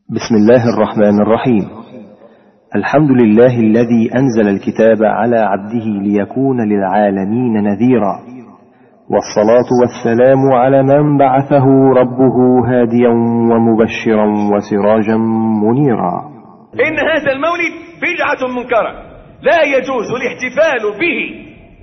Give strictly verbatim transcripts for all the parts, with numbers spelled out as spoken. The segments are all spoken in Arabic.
بسم الله الرحمن الرحيم. الحمد لله الذي أنزل الكتاب على عبده ليكون للعالمين نذيرا، والصلاة والسلام على من بعثه ربه هاديا ومبشرا وسراجا منيرا. إن هذا المولد بدعة منكرة، لا يجوز الاحتفال به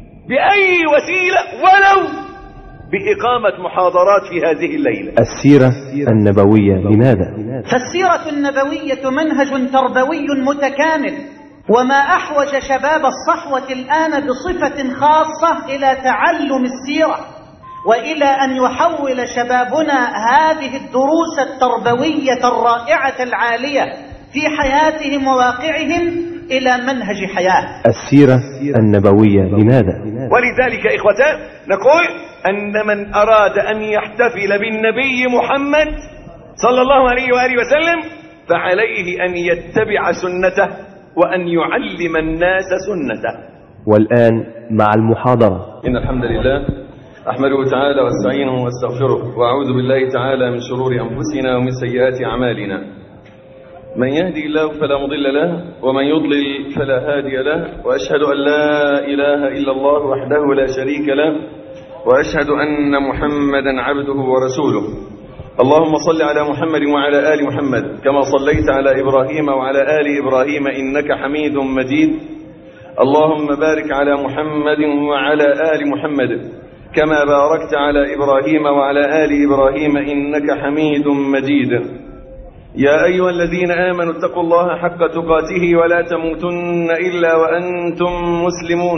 بأي وسيلة ولو بإقامة محاضرات في هذه الليلة. السيرة النبوية لماذا؟ فالسيرة النبوية منهج تربوي متكامل، وما أحوج شباب الصحوة الآن بصفة خاصة إلى تعلم السيرة، وإلى أن يحول شبابنا هذه الدروس التربوية الرائعة العالية في حياتهم وواقعهم إلى منهج حياة. السيرة النبوية لماذا؟ ولذلك إخوتان نقول أن من أراد أن يحتفل بالنبي محمد صلى الله عليه وآله وسلم فعليه أن يتبع سنته وأن يعلم الناس سنته. والآن مع المحاضرة. إن الحمد لله أحمده تعالى واستعينه واستغفره، وأعوذ بالله تعالى من شرور أنفسنا ومن سيئات أعمالنا. من يهدي الله فلا مضل له، ومن يضلل فلا هادي له، وأشهد أن لا إله إلا الله وحده لا شريك له، وأشهد أن محمدا عبده ورسوله. اللهم صل على محمد وعلى آل محمد كما صليت على إبراهيم وعلى آل إبراهيم إنك حميد مجيد. اللهم بارك على محمد وعلى آل محمد كما باركت على إبراهيم وعلى آل إبراهيم إنك حميد مجيد. يا أيها الذين آمنوا اتقوا الله حق تقاته ولا تموتن إلا وأنتم مسلمون.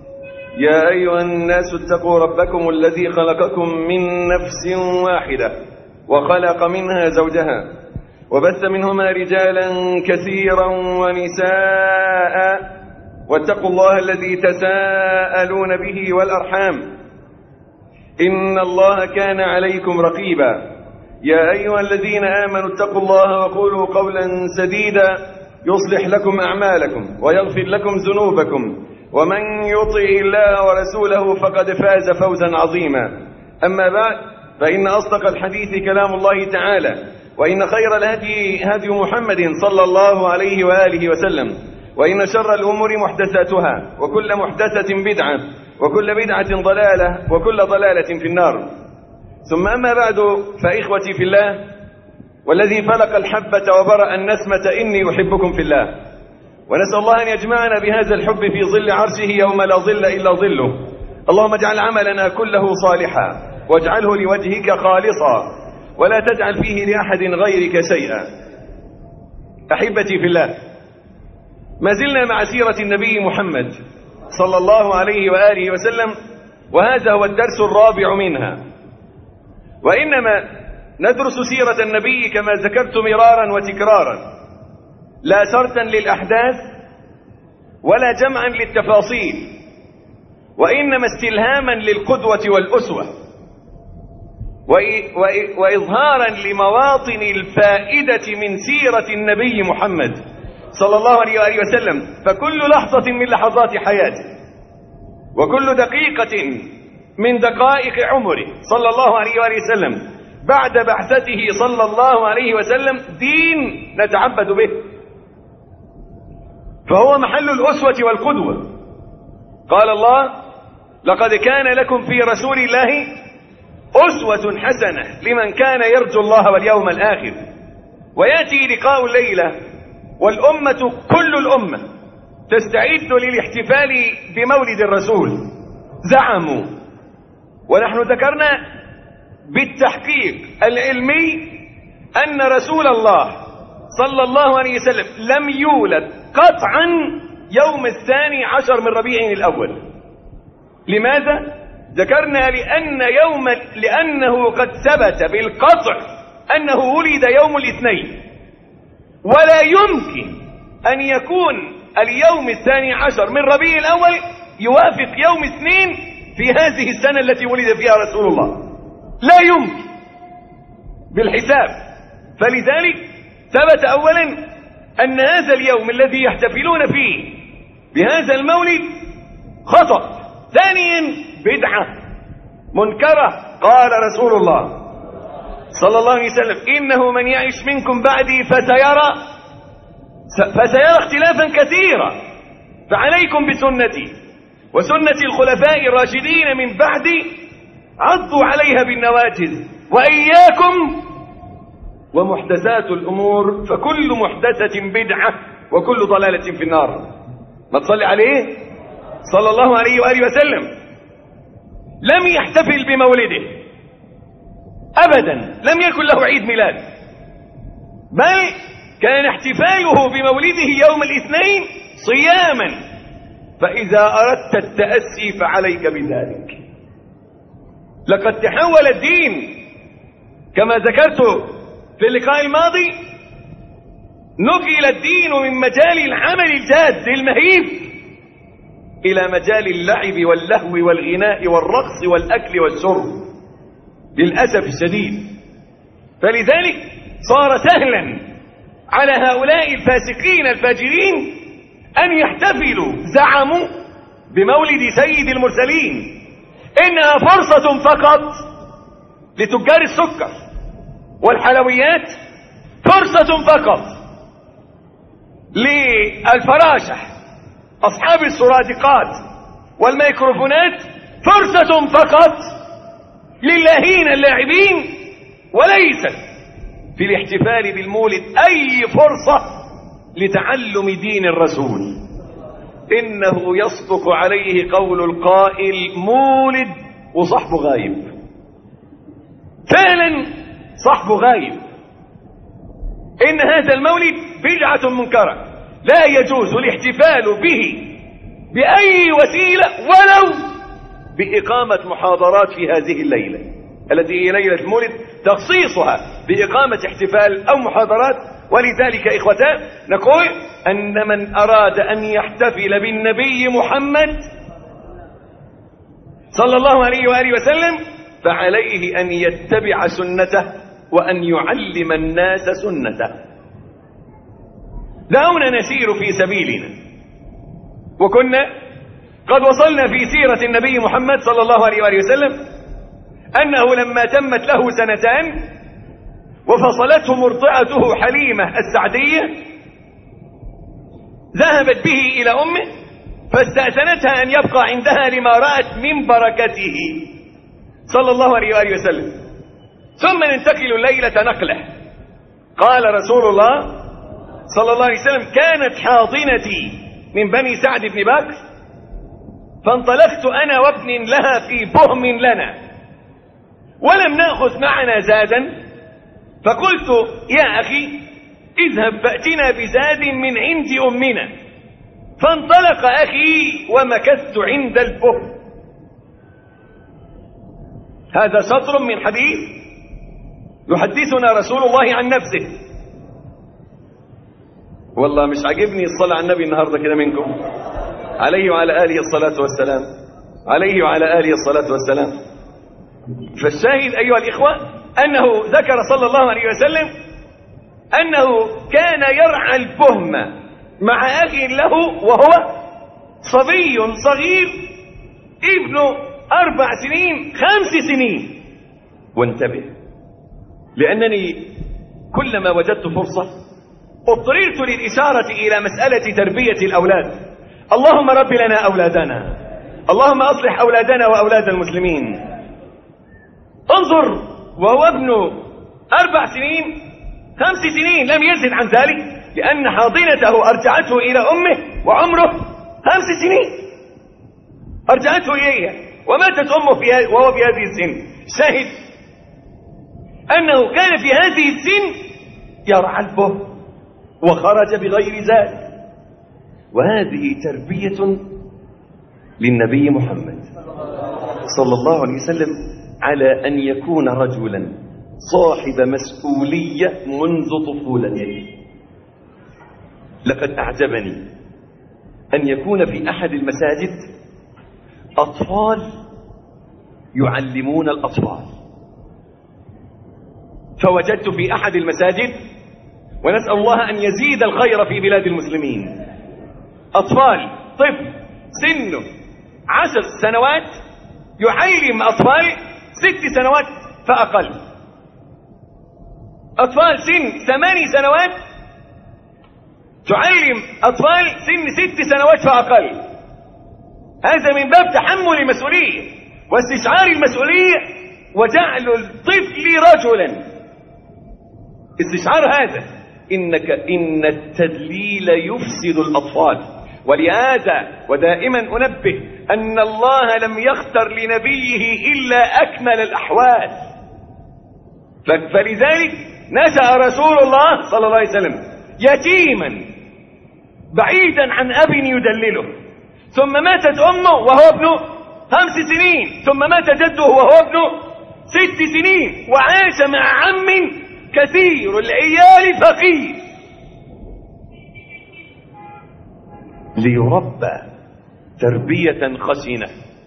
يا أيها الناس اتقوا ربكم الذي خلقكم من نفس واحدة وخلق منها زوجها وبث منهما رجالا كثيرا ونساء، واتقوا الله الذي تساءلون به والأرحام إن الله كان عليكم رقيبا. يا أيها الذين آمنوا اتقوا الله وقولوا قولا سديدا يصلح لكم أعمالكم ويغفر لكم ذنوبكم، ومن يطع الله ورسوله فقد فاز فوزا عظيما. أما بعد، فإن أصدق الحديث كلام الله تعالى، وإن خير الهدي هدي محمد صلى الله عليه وآله وسلم، وإن شر الأمور محدثاتها، وكل محدثة بدعة، وكل بدعة ضلالة، وكل ضلالة في النار. ثم أما بعد، فإخوتي في الله، والذي فلق الحبة وبرأ النسمة إني أحبكم في الله، ونسأل الله أن يجمعنا بهذا الحب في ظل عرشه يوم لا ظل إلا ظله. اللهم اجعل عملنا كله صالحا، واجعله لوجهك خالصا، ولا تجعل فيه لأحد غيرك شيئا. أحبتي في الله، ما زلنا مع سيرة النبي محمد صلى الله عليه وآله وسلم، وهذا هو الدرس الرابع منها. وإنما ندرس سيرة النبي كما ذكرت مرارا وتكرارا، لا سردا للأحداث ولا جمعا للتفاصيل، وإنما استلهاما للقدوة والأسوة، وإظهارا لمواطن الفائدة من سيرة النبي محمد صلى الله عليه وآله وسلم. فكل لحظة من لحظات حياته، وكل دقيقة من دقائق عمره صلى الله عليه وآله وسلم بعد بعثته صلى الله عليه وسلم دين نتعبد به، فهو محل الأسوة والقدوة. قال الله: لقد كان لكم في رسول الله أسوة حسنة لمن كان يرجو الله واليوم الآخر. ويأتي لقاء الليلة والأمة كل الأمة تستعد للاحتفال بمولد الرسول. زعموا، ونحن ذكرنا بالتحقيق العلمي أن رسول الله صلى الله عليه وسلم لم يولد قطعا يوم الثاني عشر من ربيع الأول. لماذا؟ ذكرنا لأن يوم لأنه قد ثبت بالقطع أنه ولد يوم الاثنين، ولا يمكن أن يكون اليوم الثاني عشر من ربيع الأول يوافق يوم اثنين في هذه السنة التي ولد فيها رسول الله، لا يمكن بالحساب. فلذلك ثبت أولا أن هذا اليوم الذي يحتفلون فيه بهذا المولد خطأ. ثانيا بدعة منكرة. قال رسول الله صلى الله عليه وسلم: إنه من يعش منكم بعدي فسيرى فسيرى اختلافا كثيرا، فعليكم بسنتي وسنة الخلفاء الراشدين من بعدي، عضوا عليها بالنواجذ، وإياكم ومحدثات الأمور، فكل محدثة بدعة وكل ضلالة في النار. ما تصلي عليه صلى الله عليه وآله وسلم. لم يحتفل بمولده أبدا، لم يكن له عيد ميلاد، بل كان احتفاله بمولده يوم الاثنين صياما، فإذا أردت التأسي فعليك بذلك. لقد تحول الدين كما ذكرت في اللقاء الماضي، نقل الدين من مجال العمل الجاد المهيب إلى مجال اللعب واللهو والغناء والرقص والأكل والشرب للأسف الشديد. فلذلك صار سهلا على هؤلاء الفاسقين الفاجرين أن يحتفلوا، زعموا بمولد سيد المرسلين إنها فرصة فقط لتجار السكر والحلويات، فرصة فقط للفراشح أصحاب السرادقات والميكروفونات، فرصة فقط للاهين اللاعبين، وليست في الاحتفال بالمولد أي فرصة لتعلم دين الرسول. إنه يصدق عليه قول القائل: مولد وصحبه غايب. فعلا صحبه غايب. إن هذا المولد بدعة منكرة، لا يجوز الاحتفال به بأي وسيلة، ولو بإقامة محاضرات في هذه الليلة التي هي ليلة المولد، تخصيصها بإقامة احتفال أو محاضرات. ولذلك إخوتان نقول أن من أراد أن يحتفل بالنبي محمد صلى الله عليه وآله وسلم فعليه أن يتبع سنته وأن يعلم الناس سنته. دعونا نسير في سبيلنا، وكنا قد وصلنا في سيرة النبي محمد صلى الله عليه وآله وسلم أنه لما تمت له سنتان وفصلته مرضعته حليمة السعدية، ذهبت به إلى أمه فاستأذنتها أن يبقى عندها لما رأت من بركته صلى الله عليه وآله وسلم. ثم ننتقل الليلة نقلة. قال رسول الله صلى الله عليه وسلم: كانت حاضنتي من بني سعد بن بكر، فانطلقت أنا وابن لها في بهم لنا، ولم نأخذ معنا زادا، فقلت: يا أخي اذهب فأتنا بزاد من عند أمنا. فانطلق أخي ومكثت عند البهم. هذا سطر من حديث يحدثنا رسول الله عن نفسه. والله مش عاجبني الصلاة على النبي النهاردة كده منكم، عليه وعلى آله الصلاة والسلام، عليه وعلى آله الصلاة والسلام. فالشاهد أيها الإخوة أنه ذكر صلى الله عليه وسلم أنه كان يرعى البهم مع أخ له وهو صبي صغير ابن أربع سنين خمس سنين. وانتبه، لأنني كلما وجدت فرصة اضطررت للإشارة إلى مسألة تربية الأولاد. اللهم رب لنا أولادنا، اللهم أصلح أولادنا وأولاد المسلمين. انظر، وهو ابن أربع سنين خمس سنين لم يزد عن ذلك، لأن حاضنته أرجعته إلى أمه وعمره خمس سنين، أرجعته إليها وماتت أمه في وهو في هذه السن. شاهد أنه كان في هذه السن يرعى البهم وخرج بغير زاد. وهذه تربية للنبي محمد صلى الله عليه وسلم على أن يكون رجلا صاحب مسؤولية منذ طفولته. لقد أعجبني أن يكون في أحد المساجد أطفال يعلمون الأطفال. فوجدت في أحد المساجد، ونسأل الله أن يزيد الخير في بلاد المسلمين، أطفال طفل سنه عشر سنوات يعلم أطفال ست سنوات فأقل. أطفال سن ثماني سنوات تعلم أطفال سن ست سنوات فأقل. هذا من باب تحمل المسؤولية واستشعار المسؤولية وجعل الطفل رجلا. استشعار هذا إنك إن التدليل يفسد الأطفال. ولهذا ودائما أنبه أن الله لم يختر لنبيه إلا أكمل الأحوال. فلذلك نشأ رسول الله صلى الله عليه وسلم يتيما بعيدا عن أب يدلله، ثم ماتت أمه وهو ابن خمس سنين، ثم مات جده وهو ابن ست سنين، وعاش مع عم كثير العيال فقير ليربى تربية خشنة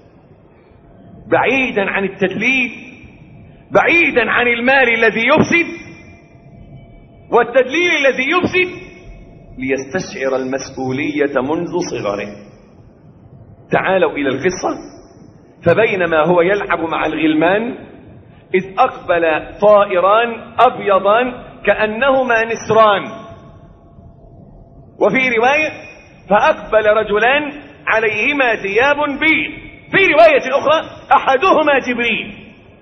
بعيدا عن التدليل، بعيدا عن المال الذي يفسد والتدليل الذي يفسد، ليستشعر المسؤولية منذ صغره. تعالوا إلى القصة. فبينما هو يلعب مع الغلمان إذ أقبل طائران أبيضان كأنهما نسران، وفي رواية فأقبل رجلان عليهما ثياب بيض، في رواية أخرى أحدهما جبريل.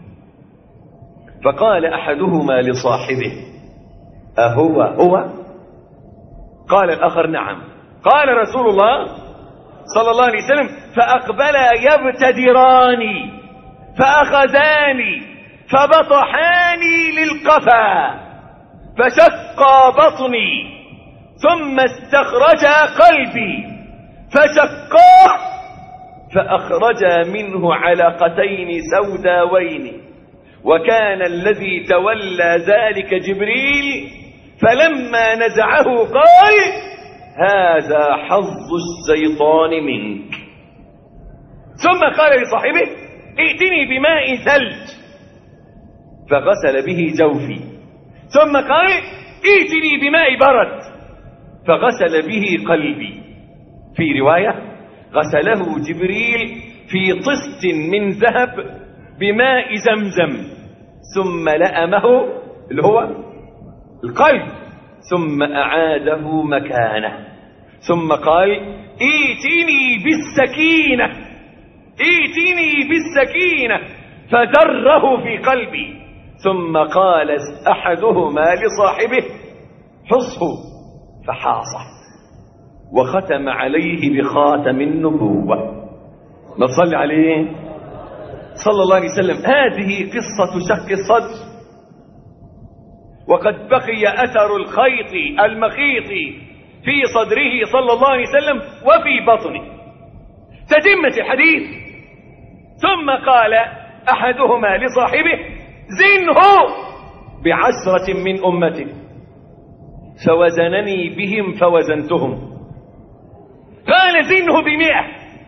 فقال أحدهما لصاحبه أهو هو؟ قال الآخر نعم. قال رسول الله صلى الله عليه وسلم فأقبلا يبتدراني فأخذاني فبطحاني للقفا فشقا بطني ثم استخرجا قلبي فشقاه فأخرجا منه علقتين سوداوين، وكان الذي تولى ذلك جبريل، فلما نزعه قال هذا حظ الشيطان منك. ثم قال لصاحبه ائتني بماء ثلج فغسل به جوفي، ثم قال ائتني بماء برد فغسل به قلبي. في رواية غسله جبريل في طست من ذهب بماء زمزم ثم لأمه اللي هو القلب ثم أعاده مكانه، ثم قال ائتني بالسكينة ائتني بالسكينة فدره في قلبي، ثم قال أحدهما لصاحبه حصه فحاصه وختم عليه بخاتم النبوة. ما تصلي عليه صلى الله عليه وسلم. هذه قصة شق الصدر، وقد بقي أثر الخيط المخيط في صدره صلى الله عليه وسلم وفي بطنه. تتمة الحديث. ثم قال أحدهما لصاحبه زنه بعشرة من أمته، فوزنني بهم فوزنتهم. قال زنه بمئة،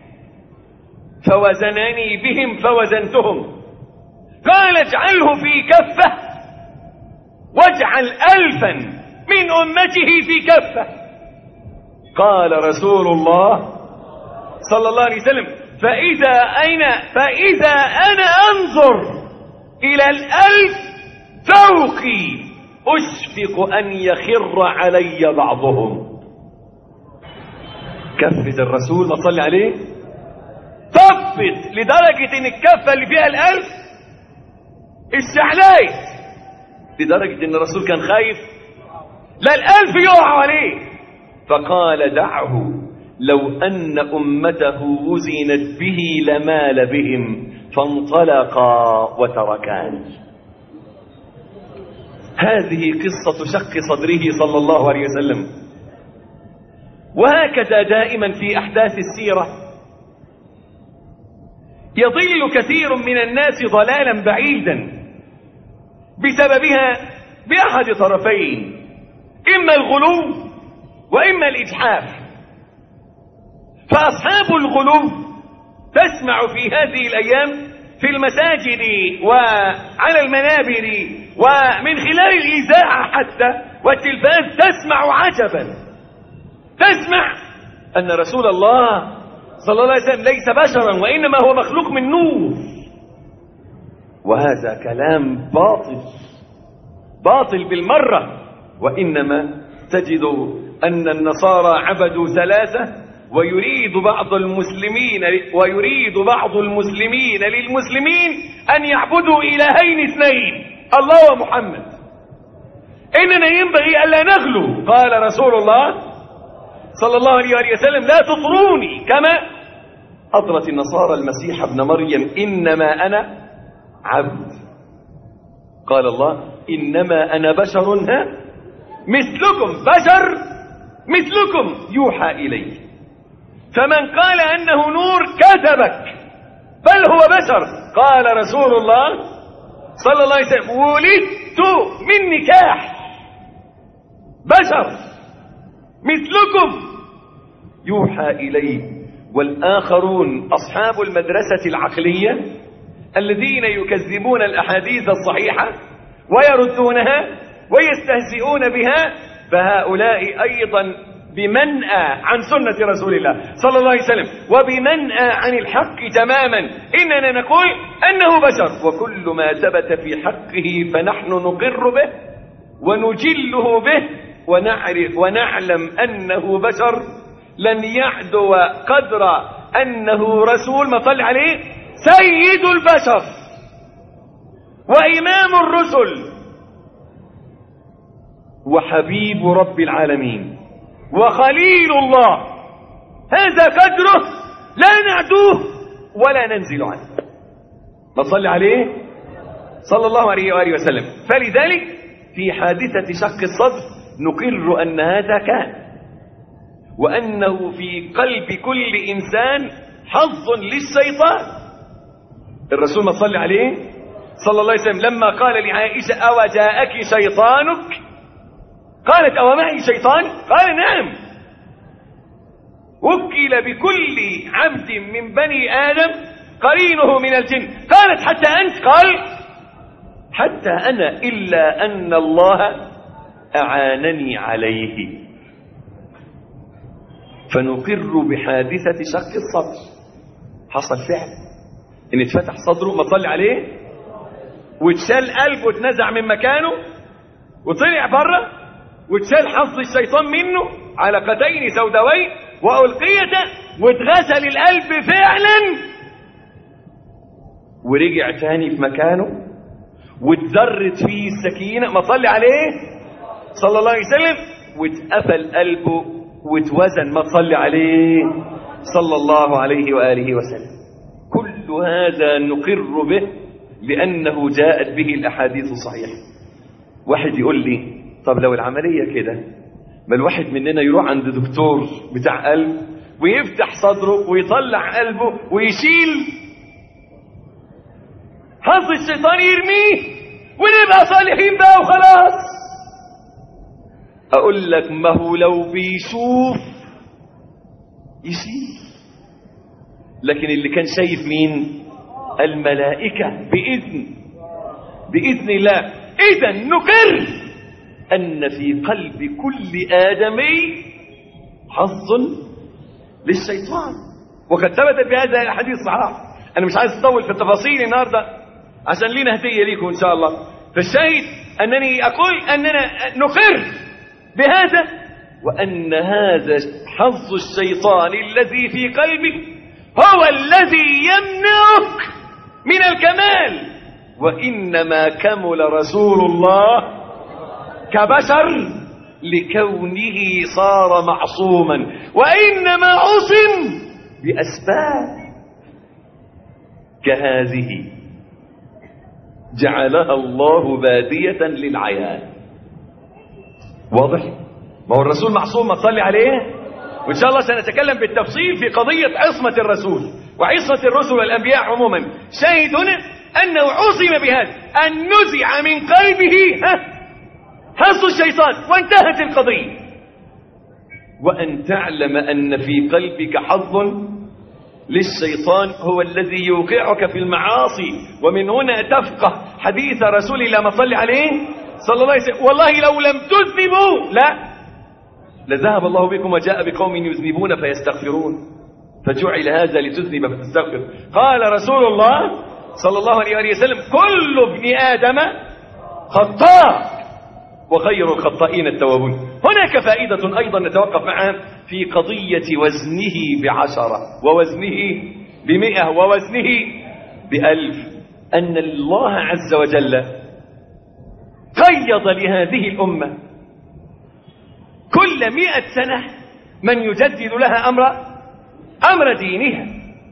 فوزنني بهم فوزنتهم. قال اجعله في كفة واجعل ألفا من أمته في كفة. قال رسول الله صلى الله عليه وسلم فإذا أين فإذا أنا أنظر إلى الألف فوقي أشفق أن يخر علي بعضهم. كفة الرسول ما صلي عليه طفت لدرجة ان الكفة اللي فيها الألف استعلايت لدرجة ان الرسول كان خايف لا الألف يقع عليه، فقال دعه لو أن أمته وزنت به لمال بهم فانطلقا وتركان. هذه قصة شق صدره صلى الله عليه وسلم. وهكذا دائما في أحداث السيرة يضل كثير من الناس ضلالا بعيدا بسببها بأحد طرفين، إما الغلو وإما الإجحاف. فأصحاب الغلو تسمع في هذه الأيام في المساجد وعلى المنابر ومن خلال الإذاعة حتى والتلفاز تسمع عجبا، تسمع أن رسول الله صلى الله عليه وسلم ليس بشرا وإنما هو مخلوق من نور، وهذا كلام باطل باطل بالمرة. وإنما تجد أن النصارى عبدوا ثلاثة، ويريد بعض المسلمين ويريد بعض المسلمين للمسلمين أن يعبدوا إلهين اثنين، الله ومحمد. إننا ينبغي ألا نغلو. قال رسول الله صلى الله عليه وسلم: لا تطروني كما أطرت النصارى المسيح ابن مريم، إنما أنا عبد. قال الله: إنما أنا بشر مثلكم، بشر مثلكم يوحى إلي. فمن قال أنه نور كذبك، بل هو بشر. قال رسول الله صلى الله عليه وسلم: ولدت من نكاح، بشر مثلكم يوحى إلي. والآخرون أصحاب المدرسة العقلية الذين يكذبون الأحاديث الصحيحة ويردونها ويستهزئون بها، فهؤلاء أيضا بمنأى عن سنة رسول الله صلى الله عليه وسلم وبمنأى عن الحق تماما. إننا نقول أنه بشر، وكل ما ثبت في حقه فنحن نقر به ونجله به ونعرف ونعلم أنه بشر، لن يعدو قدر أنه رسول ما صلى عليه سيد البشر وإمام الرسل وحبيب رب العالمين وخليل الله. هذا قدره لا نعدوه ولا ننزل عنه. ما صلى عليه صلى الله عليه وآله وسلم. فلذلك في حادثة شق الصدر نقر أن هذا كان، وأنه في قلب كل إنسان حظ للشيطان. الرسول ما صلى عليه صلى الله عليه وسلم لما قال لعائشة: أو جاءك شيطانك؟ قالت: أو معي شيطان؟ قال: نعم. وكل بكل عبد من بني آدم قرينه من الجن. قالت: حتى أنت؟ قال: حتى أنا، إلا أن الله أعانني عليه. فنقر بحادثة شق الصدر. حصل فعل إن اتفتح صدره ما صلي عليه، واتشال قلبه واتنزع من مكانه وطلع بره، واتشال حظ الشيطان منه علقتين سوداوين وألقيته، واتغسل القلب فعلا ورجع تاني في مكانه، واتذرت فيه السكينة ما صلي عليه صلى الله عليه وسلم، واتقفل قلبه واتوزن ما تصلي عليه صلى الله عليه وآله وسلم. كل هذا نقر به لأنه جاءت به الأحاديث الصحيحة. واحد يقول لي: طب لو العملية كده، ما الواحد مننا يروح عند دكتور بتاع قلب ويفتح صدره ويطلع قلبه ويشيل حظ الشيطان يرميه ونبقى صالحين بقى وخلاص. أقول لك: ما هو لو بيشوف يشيل، لكن اللي كان شايف مين؟ الملائكة بإذن بإذن الله. إذن نقر أن في قلب كل آدمي حظ للشيطان، وقد ثبتت بهذا الحديث صحيح. أنا مش عايز أطول في التفاصيل النهارده عشان لنا هدية ليكم إن شاء الله. فالشاهد أنني أقول أننا نقر بهذا، وأن هذا حظ الشيطان الذي في قلبك هو الذي يمنعك من الكمال. وإنما كمل رسول الله كبشر لكونه صار معصوما، وإنما عصم بأسباب كهذه جعلها الله بادية للعيان. واضح؟ ما هو الرسول معصوم ما تصلي عليه، وإن شاء الله سنتكلم بالتفصيل في قضية عصمة الرسول وعصمة الرسل والأنبياء عموما. شاهد هنا أنه عصم بهذا، أن نزع من قلبه حظ الشيطان وانتهت القضية. وأن تعلم أن في قلبك حظ للشيطان هو الذي يوقعك في المعاصي. ومن هنا تفقه حديث رسول الله ما صلى عليه صلى الله عليه وسلم: والله لو لم تذنبوا لا لذهب الله بكم وجاء بقوم يذنبون فيستغفرون، فجعل هذا لتذنب فتستغفر. قال رسول الله صلى الله عليه وسلم: كل ابن آدم خطاء وخير الخطائين التوابون. هناك فائدة أيضا نتوقف معها في قضية وزنه بعشرة ووزنه بمئة ووزنه بألف، أن الله عز وجل قيض لهذه الأمة كل مئة سنة من يجدد لها أمر أمر دينها،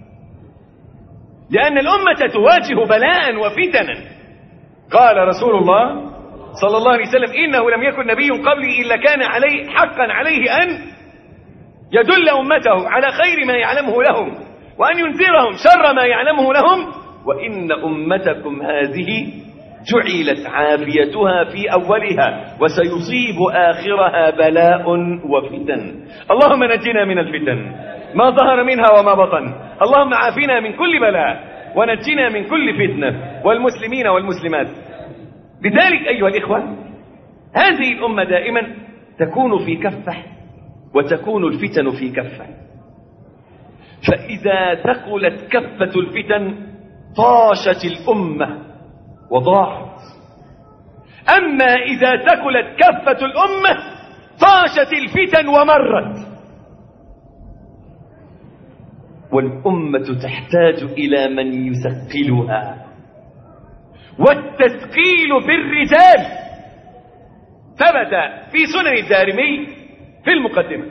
لأن الأمة تواجه بلاء وفتنا. قال رسول الله صلى الله عليه وسلم: إنه لم يكن نبي قبلي إلا كان عليه حقا عليه أن يدل أمته على خير ما يعلمه لهم وأن ينذرهم شر ما يعلمه لهم، وإن أمتكم هذه جعلت عافيتها في أولها وسيصيب آخرها بلاء وفتن. اللهم نجنا من الفتن ما ظهر منها وما بطن، اللهم عافنا من كل بلاء ونجنا من كل فتنة، والمسلمين والمسلمات. لذلك أيها الإخوة، هذه الأمة دائما تكون في كفة وتكون الفتن في كفة، فإذا ثقلت كفة الفتن طاشت الأمة وضاعت، أما إذا ثقلت كفة الأمة طاشت الفتن ومرت. والأمة تحتاج إلى من يثقلها، والتثقيل بالرجال. ثبت في سنن الدارمي في المقدمة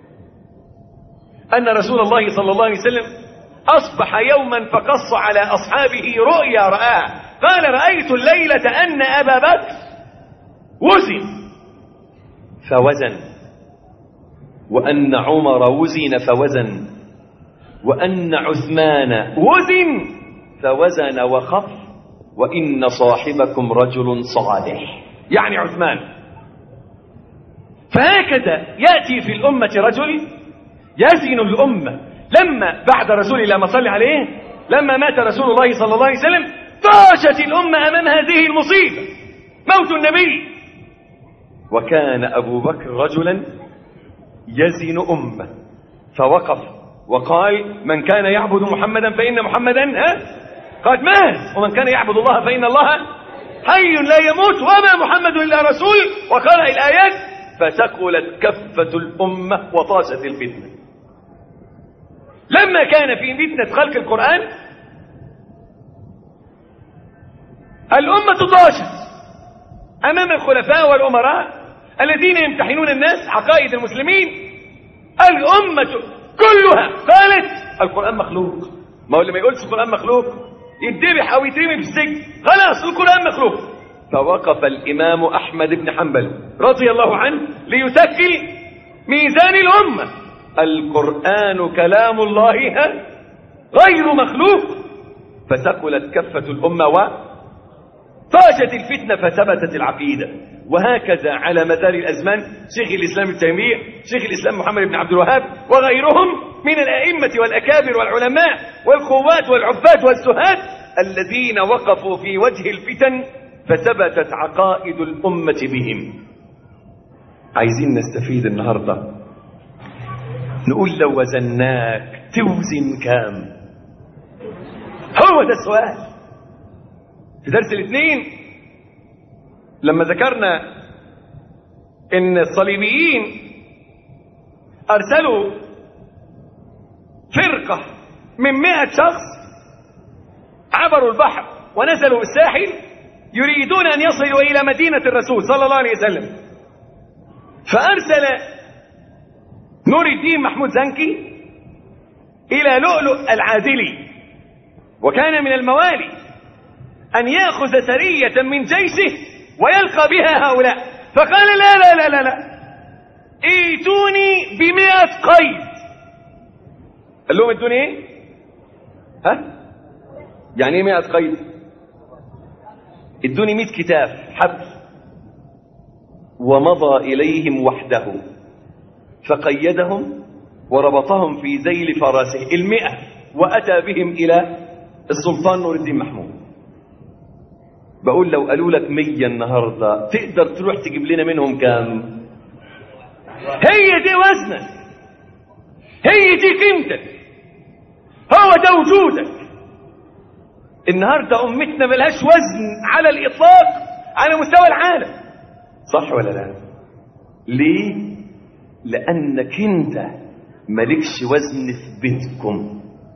أن رسول الله صلى الله عليه وسلم أصبح يوما فقص على أصحابه رؤيا رآها، قال: رأيت الليلة أن أبا بكر وزن فوزن، وأن عمر وزن فوزن، وأن عثمان وزن فوزن وخف، وإن صاحبكم رجل صالح، يعني عثمان. فهكذا يأتي في الأمة رجل يزن الأمة. لما بعد رسول الله ما صلى عليه، لما مات رسول الله صلى الله عليه وسلم، طاشت الأمة أمام هذه المصيبة، موت النبي. وكان أبو بكر رجلا يزن أمة، فوقف وقال: من كان يعبد محمدا فإن محمدا قد مات، ومن كان يعبد الله فإن الله حي لا يموت، وما محمد إلا رسول. وقرأ الآيات: فثقلت كفة الأمة وطاشت الفتنة. لما كان في فتنة خلق القرآن الأمة طاشت أمام الخلفاء والأمراء الذين يمتحنون الناس عقائد المسلمين. الأمة كلها قالت القرآن مخلوق. ما هو اللي ما يقولش القرآن مخلوق يتذبح أو يترمي في السجن، خلاص القرآن مخلوق. فوقف الإمام أحمد بن حنبل رضي الله عنه ليثقل ميزان الأمة: القرآن كلام الله غير مخلوق. فثقلت كفة الأمة وطاشت الفتنة فثبتت العقيدة. وهكذا على مدار الأزمان شيخ الإسلام ابن تيمية، شيخ الإسلام محمد بن عبد الوهاب، وغيرهم من الأئمة والأكابر والعلماء والقوات والعباد والزهاد الذين وقفوا في وجه الفتن فثبتت عقائد الأمة بهم. عايزين نستفيد النهاردة، نقول لو وزناك توزن كام؟ هو ده السؤال. في درس الاثنين لما ذكرنا ان الصليبيين ارسلوا فرقة من مئة شخص عبروا البحر ونزلوا الساحل يريدون ان يصلوا الى مدينة الرسول صلى الله عليه وسلم، فارسل نور الدين محمود زنكي الى لؤلؤ العادلي، وكان من الموالي ان ياخذ سرية من جيشه ويلقى بها هؤلاء. فقال: لا لا لا لا لا ايتوني بمئة قيد. قال لهم: ادوني ايه؟ ها؟ يعني ايه مئة قيد؟ ادوني مئة كتاف حبل. ومضى اليهم وحده فقيدهم وربطهم في ذيل فراسه المئة، واتى بهم الى السلطان نور الدين محمود. بقول لو قالوا لك مية النهاردة تقدر تروح تجيب لنا منهم كام؟ هي دي وزنك، هي دي قيمتك، هو ده وجودك. النهاردة أمتنا ملهاش وزن على الإطلاق على مستوى العالم. صح ولا لا؟ ليه؟ لأنك انت مالكش وزن في بيتكم،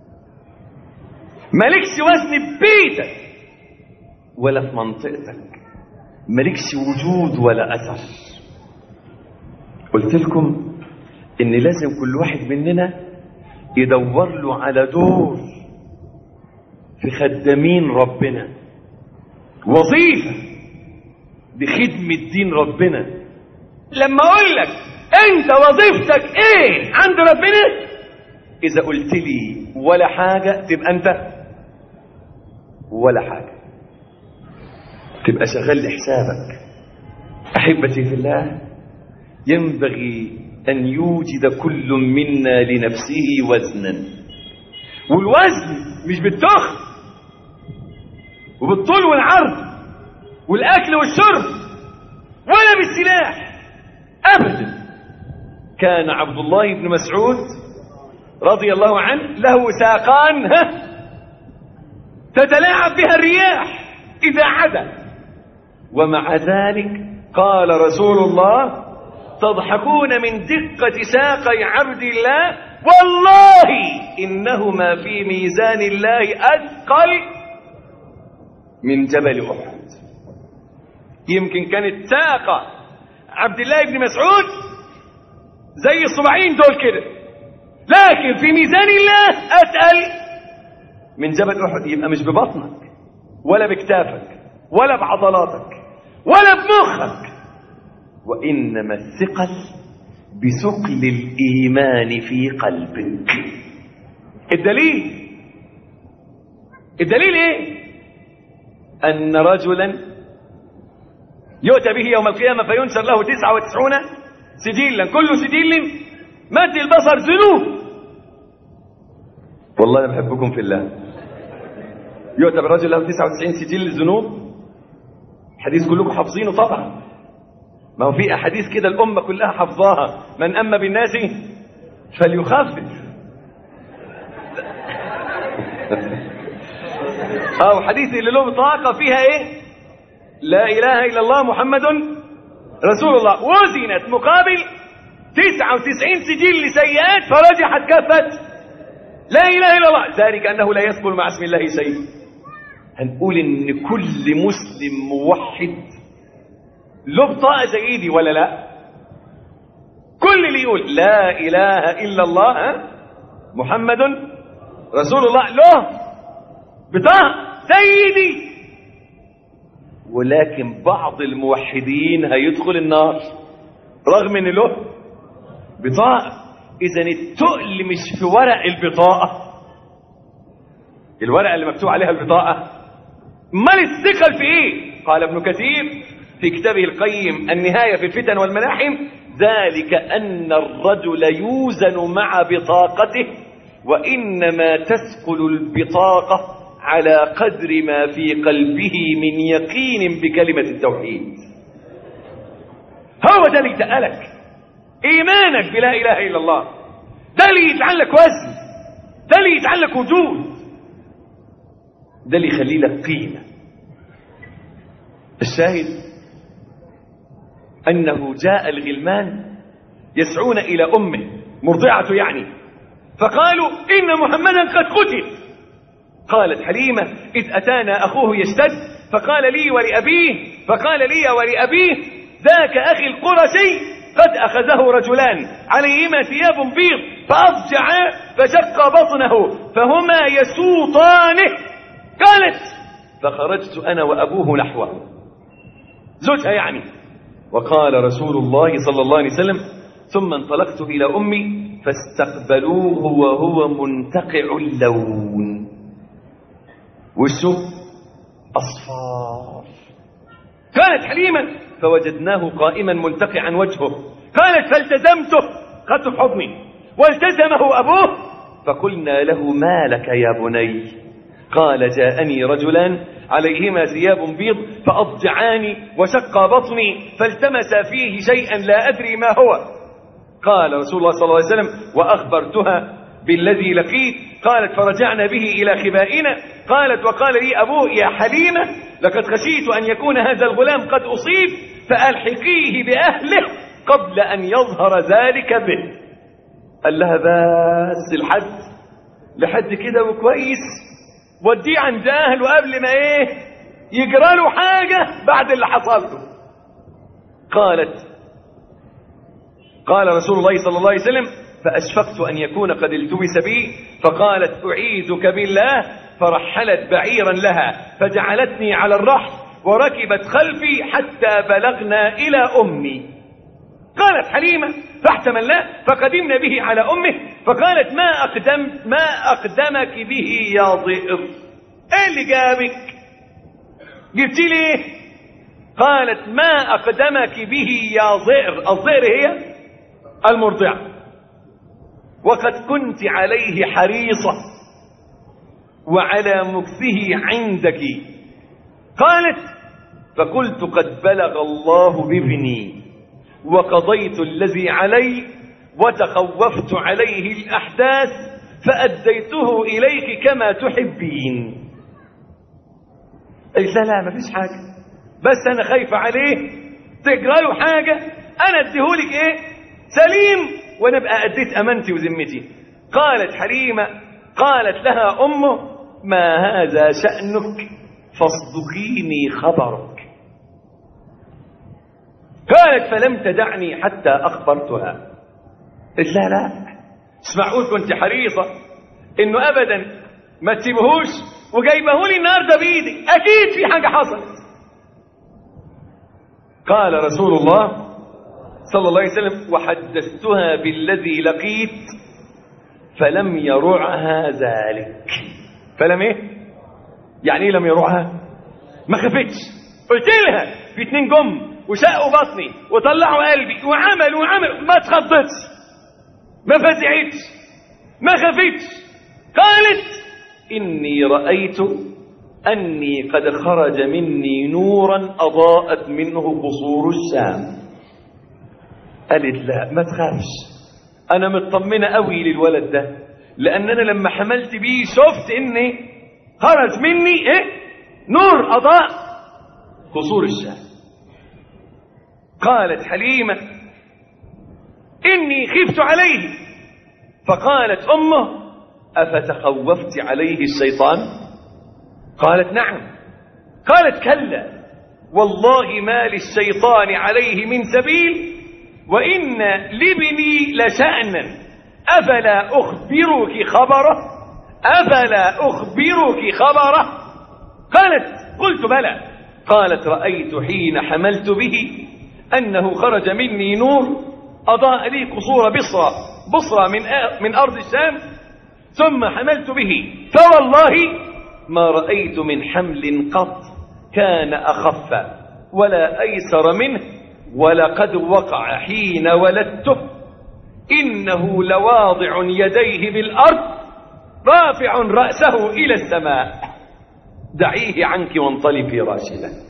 مالكش وزن في بيتك ولا في منطقتك، مالكش وجود ولا أثر. قلت لكم إن لازم كل واحد مننا يدور له على دور في خدامين ربنا، وظيفة بخدمة دين ربنا. لما أقول لك أنت وظيفتك إيه عند ربنا، إذا قلت لي ولا حاجة تبقى أنت ولا حاجة، تبقى شغال لحسابك. أحبتي في الله، ينبغي أن يوجد كل منا لنفسه وزنا، والوزن مش بالتخن وبالطول والعرض والأكل والشرب ولا بالسلاح أبدا. كان عبد الله بن مسعود رضي الله عنه له ساقان تتلاعب بها الرياح إذا عدا، ومع ذلك قال رسول الله: تضحكون من دقة ساقي عبد الله، والله إنهما في ميزان الله أثقل من جبل أحد. يمكن كانت ساقة عبد الله بن مسعود زي الصباعين دول كده، لكن في ميزان الله أثقل من جبل أحد. يبقى مش ببطنك ولا بكتافك ولا بعضلاتك ولا بمخك، وإنما الثقل بثقل الإيمان في قلبك. الدليل الدليل إيه؟ أن رجلا يؤتى به يوم القيامة فينشر له تسعة وتسعون سجلا، كل سجل مد البصر ذنوب. والله أنا بحبكم في الله. يؤتى بالرجل له تسعة وتسعين سجل ذنوب، حديث كلكم حافظينه طبعا، ما هو في أحاديث كده الأمة كلها حفظاها: من أما بالناس فليخفف. أو حديث اللي له بطاقة فيها إيه؟ لا إله إلا الله محمد رسول الله، وزنت مقابل تسعة وتسعين سجل سيئات فرجحت كفة لا إله إلا الله، ذلك أنه لا يذكر مع اسم الله شيء. هنقول إن كل مسلم موحد له بطاقة زي دي ولا لا؟ كل اللي يقول لا إله إلا الله محمد رسول الله له بطاقة زي دي. ولكن بعض الموحدين هيدخل النار رغم ان له بطاقة. اذا التقل مش في ورق البطاقة، الورقة اللي مكتوب عليها البطاقة، امال الثقل في ايه؟ قال ابن كثير في كتابه القيم النهاية في الفتن والملاحم: ذلك أن الرجل يوزن مع بطاقته، وإنما تثقل البطاقة على قدر ما في قلبه من يقين بكلمة التوحيد. هو ده اللي يتقلك إيمانك بلا إله إلا الله، ده اللي يتعلق وزن، ده اللي يتعلق وجود، ده اللي يخلي لك قيمة. الشاهد أنه جاء الغلمان يسعون إلى أمه مرضعته يعني، فقالوا: إن محمدا قد قتل. قالت حليمة: إذ أتانا أخوه يشتد فقال لي ولأبيه فقال لي ولأبيه: ذاك أخي القرشي قد أخذه رجلان عليهما ثياب بيض فأضجعا فشق بطنه فهما يسوطانه. قالت: فخرجت أنا وأبوه نحوه، زوجها يعني. وقال رسول الله صلى الله عليه وسلم: ثم انطلقت إلى أمي فاستقبلوه وهو منتقع اللون، وشه أصفار. قالت حليمة: فوجدناه قائما ملتقعا وجهه. قالت: فالتزمته، خدته في حضني، والتزمه أبوه، فقلنا له: ما لك يا بني؟ قال: جاءني رجلان عليهما ثياب بيض فأضجعاني وشق بطني فالتمس فيه شيئا لا أدري ما هو. قال رسول الله صلى الله عليه وسلم: وأخبرتها بالذي لقيت. قالت: فرجعنا به إلى خبائنا. قالت: وقال لي أبوه: يا حليمة، لقد خشيت أن يكون هذا الغلام قد أصيب، فألحقيه بأهله قبل أن يظهر ذلك به. قال لها بس الحد لحد كده وكويس، وديه عند أهله قبل ما إيه يجرى له حاجة بعد اللي حصل له. قالت قال رسول الله صلى الله عليه وسلم: فأشفقت أن يكون قد التبس بي، فقالت: أعيذك بالله، فرحلت بعيرا لها فجعلتني على الرحل وركبت خلفي حتى بلغنا إلى أمي. قالت حليمة: فاحتملنا فقدمنا به على أمه، فقالت: ما أقدم ما أقدمك به يا ضئر؟ إيه اللي جابك؟ جبتي ليه؟ قالت: ما أقدمك به يا ضئر. الضئر هي المرضعة، وقد كنت عليه حريصة وعلى مكثه عندك. قالت: فقلت: قد بلغ الله بابني وقضيت الذي علي وتخوفت عليه الأحداث فأديته إليك كما تحبين. قالت: لا لا ما فيش حاجة، بس أنا خايفة عليه تجرى له حاجة، أنا أديهولك إيه سليم وأنا بقى أديت أمانتي وذمتي. قالت حليمة: قالت لها أمه: ما هذا شأنك فاصدقيني خبرك. قالت: فلم تدعني حتى أخبرتها. قلت: لا لا مش معقول كنت حريصة إنه أبدا ما تسيبهوش وجايبهولي النهارده بإيدك، أكيد في حاجة حصلت. قال رسول الله صلى الله عليه وسلم: وحدثتها بالذي لقيت فلم يرعها ذلك. فلم ايه يعني ايه لم يرعها؟ ما خفتش. قلت لها في اتنين جم وشقوا بطني وطلعوا قلبي وعملوا وعملوا، ما اتخضتش، ما فزعتش، ما خفتش. قالت: إني رأيت أني قد خرج مني نورا أضاءت منه قصور الشام. قالت: لا ما تخافش، أنا مطمنة قوي للولد ده، لأن أنا لما حملت بيه شفت إني خرج مني إيه نور أضاء قصور الشام. قالت حليمة: إني خفت عليه. فقالت أمه: أفتخوفت عليه الشيطان؟ قالت: نعم. قالت: كلا والله ما للشيطان عليه من سبيل، وإن لابني لشأنا، أفلا أخبرك خبره؟ أفلا أخبرك خبره؟ قالت: قلت بلى. قالت: رأيت حين حملت به أنه خرج مني نور أضاء لي قصور بصرى بصرى من من أرض الشام، ثم حملت به، فوالله ما رأيت من حمل قط كان أخف ولا أيسر منه، ولقد وقع حين ولدته، إنه لواضع يديه بالأرض رافع رأسه إلى السماء، دعيه عنك وانطلقي راشدا.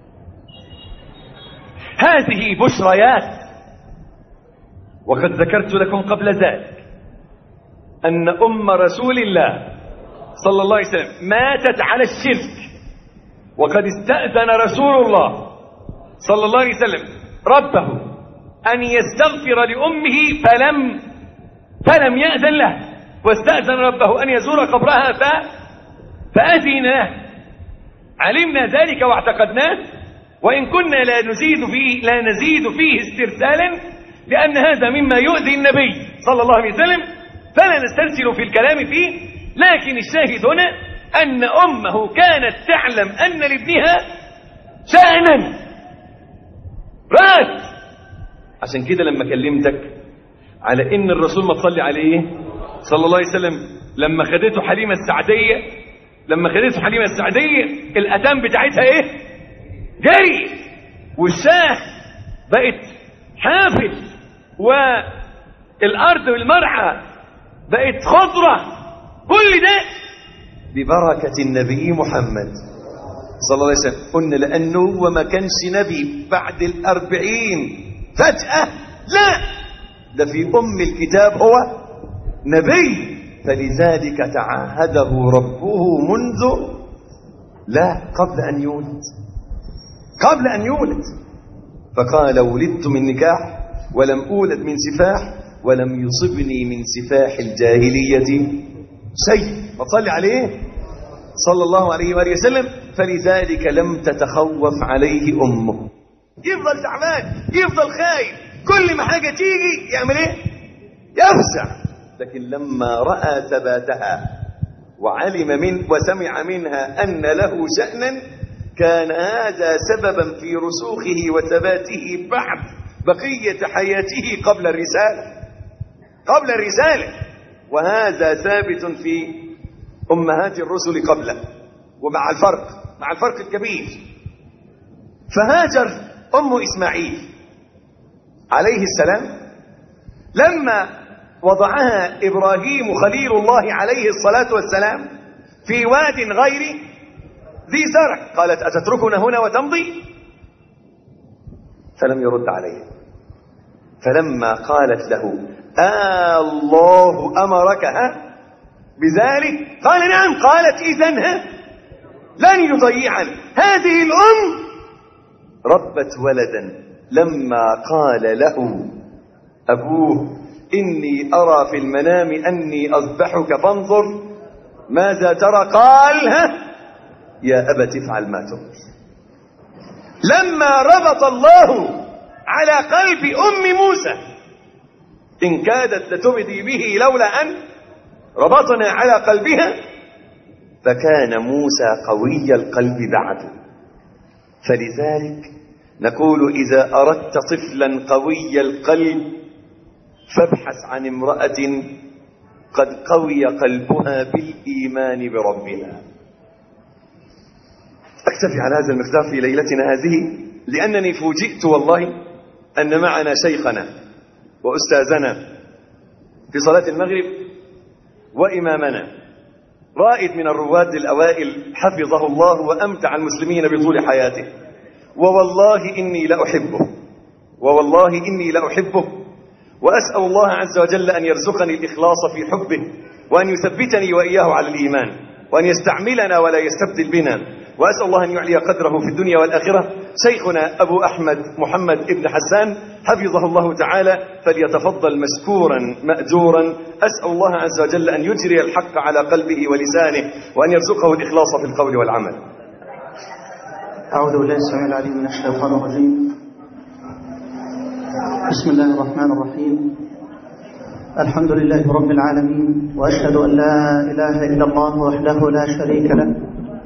هذه بشريات. وقد ذكرت لكم قبل ذلك أن أم رسول الله صلى الله عليه وسلم ماتت على الشرك، وقد استأذن رسول الله صلى الله عليه وسلم ربه أن يستغفر لأمه فلم فلم يأذن له، واستأذن ربه أن يزور قبرها ف... فأذن له. علمنا ذلك واعتقدناه، وإن كنا لا نزيد فيه لا نزيد فيه استرسالا، لأن هذا مما يؤذي النبي صلى الله عليه وسلم، فلا نسترسل في الكلام فيه. لكن الشاهد هنا أن أمه كانت تعلم أن لابنها شأنا رات. عشان كده لما كلمتك على إن الرسول ما تصلي عليه صلى الله عليه وسلم لما خدته حليمة السعدية لما خدته حليمة السعدية الأتام بتاعتها إيه جري، والشاه بقت حافل، والأرض والمرعى بقت خضرة. كل ده ببركة النبي محمد صلى الله عليه وسلم. قلنا لأنه وما كانش نبي بعد الأربعين فجأة، لا، ده في أم الكتاب هو نبي، فلذلك تعاهده ربه منذ لا قبل أن يولد قبل أن يولد فقال ولدت من نكاح ولم أولد من سفاح ولم يصبني من سفاح الجاهلية شيء. فصلي عليه صلى الله عليه وآله وسلم. فلذلك لم تتخوف عليه أمه. يفضل تعبان، يفضل خايف، كل ما حاجة تيجي يعمل ايه؟ يفزع. لكن لما رأى ثباتها وعلم من وسمع منها أن له شأنا كان هذا سببا في رسوخه وثباته بعد بقية حياته قبل الرسالة قبل الرسالة وهذا ثابت في أمهات الرسل قبله. ومع الفرق مع الفرق الكبير، فهاجر أم إسماعيل عليه السلام لما وضعها إبراهيم خليل الله عليه الصلاة والسلام في واد غير ذي زرع قالت أتتركنا هنا وتمضي؟ فلم يرد عليها. فلما قالت له آه الله أمرك ها بذلك؟ قال نعم. قالت إذن ها لن يضيعني. هذه الأم ربت ولدا لما قال له أبوه إني أرى في المنام أني أذبحك فانظر ماذا ترى؟ قال ها يا أبت افعل ما تؤمر. لما ربط الله على قلب أم موسى إن كادت لتبدي به لولا أن ربطنا على قلبها فكان موسى قوي القلب بعده. فلذلك نقول إذا أردت طفلا قوي القلب فابحث عن امرأة قد قوي قلبها بالإيمان بربها. أكتفي على هذا المقدار في ليلتنا هذه لأنني فوجئت والله أن معنا شيخنا وأستاذنا في صلاة المغرب وإمامنا رائد من الرواد الأوائل حفظه الله وأمتع المسلمين بطول حياته. ووالله إني لأحبه ووالله إني لأحبه وأسأل الله عز وجل أن يرزقني الإخلاص في حبه وأن يثبتني وإياه على الإيمان وأن يستعملنا ولا يستبدل بنا. وأسأل الله أن يعلي قدره في الدنيا والآخرة. شيخنا أبو أحمد محمد ابن حسان حفظه الله تعالى فليتفضل مشكورا مأجورا. أسأل الله عز وجل أن يجري الحق على قلبه ولسانه وأن يرزقه الإخلاص في القول والعمل. أعوذ بالله السميع العليم من الشيطان الرجيم. بسم الله الرحمن الرحيم. الحمد لله رب العالمين وأشهد أن لا إله إلا الله وحده لا شريك له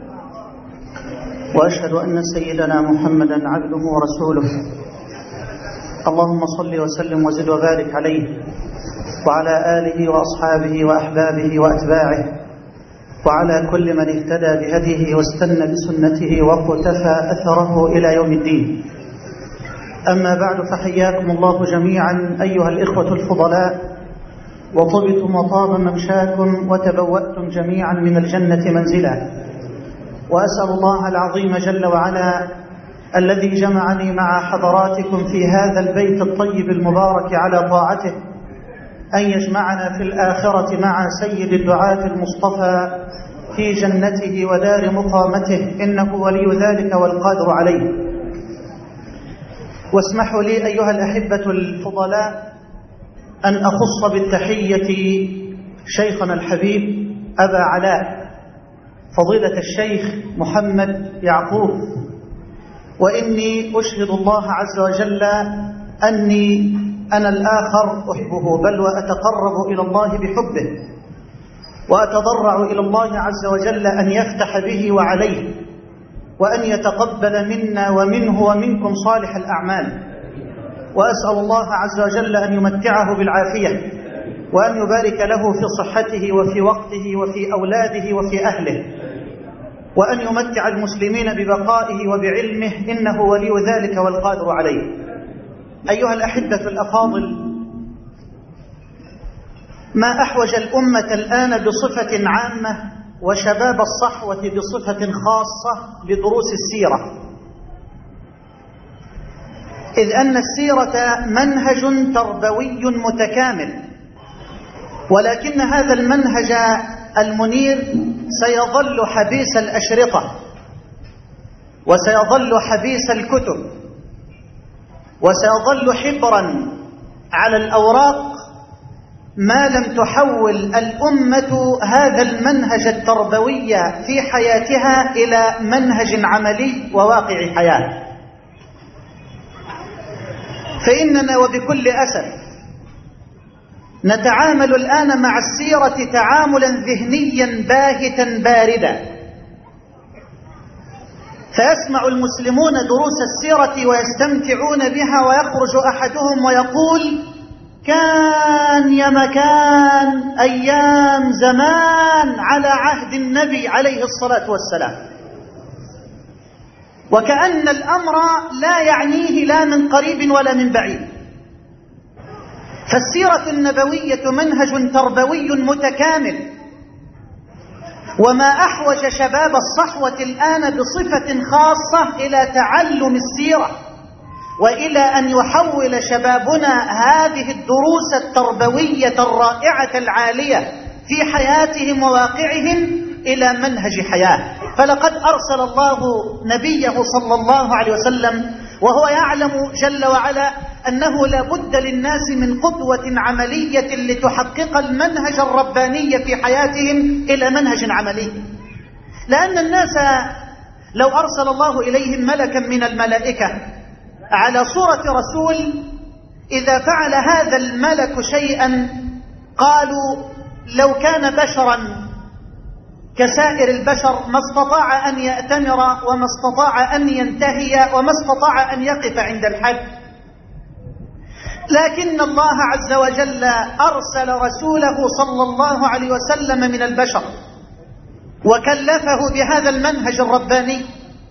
وأشهد أن سيدنا محمدا عبده ورسوله. اللهم صل وسلم وزد وبارك عليه وعلى آله وأصحابه وأحبابه وأتباعه وعلى كل من اهتدى بهديه واستنى بسنته واقتفى أثره إلى يوم الدين. أما بعد فحياكم الله جميعا أيها الإخوة الفضلاء وطبتم وطاب ممشاكم وتبوأتم جميعا من الجنة منزلا. وأسأل الله العظيم جل وعلا الذي جمعني مع حضراتكم في هذا البيت الطيب المبارك على طاعته أن يجمعنا في الآخرة مع سيد الدعاة المصطفى في جنته ودار مقامته إنه ولي ذلك والقادر عليه. واسمحوا لي أيها الأحبة الفضلاء أن أخص بالتحية شيخنا الحبيب أبا علاء فضيلة الشيخ محمد يعقوب. وإني أشهد الله عز وجل أني أنا الآخر أحبه بل وأتقرب إلى الله بحبه وأتضرع إلى الله عز وجل أن يفتح به وعليه وأن يتقبل منا ومنه ومنكم صالح الأعمال. وأسأل الله عز وجل أن يمتعه بالعافية وأن يبارك له في صحته وفي وقته وفي أولاده وفي أهله وأن يمتع المسلمين ببقائه وبعلمه إنه ولي ذلك والقادر عليه. أيها الأحبة الأفاضل، ما أحوج الأمة الآن بصفة عامة وشباب الصحوة بصفة خاصة لدروس السيرة، إذ أن السيرة منهج تربوي متكامل، ولكن هذا المنهج المنير سيظل حبيس الأشرطة وسيظل حبيس الكتب وسيظل حبرا على الأوراق ما لم تحول الأمة هذا المنهج التربوي في حياتها إلى منهج عملي وواقع حياة. فإننا وبكل أسف نتعامل الآن مع السيرة تعاملا ذهنيا باهتا باردا، فيسمع المسلمون دروس السيرة ويستمتعون بها، ويخرج أحدهم ويقول: كان يا مكان أيام زمان على عهد النبي عليه الصلاة والسلام، وكأن الأمر لا يعنيه لا من قريب ولا من بعيد. فالسيرة النبوية منهج تربوي متكامل، وما أحوج شباب الصحوة الآن بصفة خاصة إلى تعلم السيرة، وإلى أن يحول شبابنا هذه الدروس التربوية الرائعة العالية في حياتهم وواقعهم إلى منهج حياة. فلقد أرسل الله نبيه صلى الله عليه وسلم وهو يعلم جل وعلا أنه لا بد للناس من قدوة عملية لتحقق المنهج الرباني في حياتهم إلى منهج عملي. لأن الناس لو أرسل الله إليهم ملكا من الملائكة على صورة رسول، إذا فعل هذا الملك شيئا قالوا لو كان بشرا كسائر البشر ما استطاع أن يأتمر، وما استطاع أن ينتهي، وما استطاع أن يقف عند الحد. لكن الله عز وجل أرسل رسوله صلى الله عليه وسلم من البشر، وكلفه بهذا المنهج الرباني،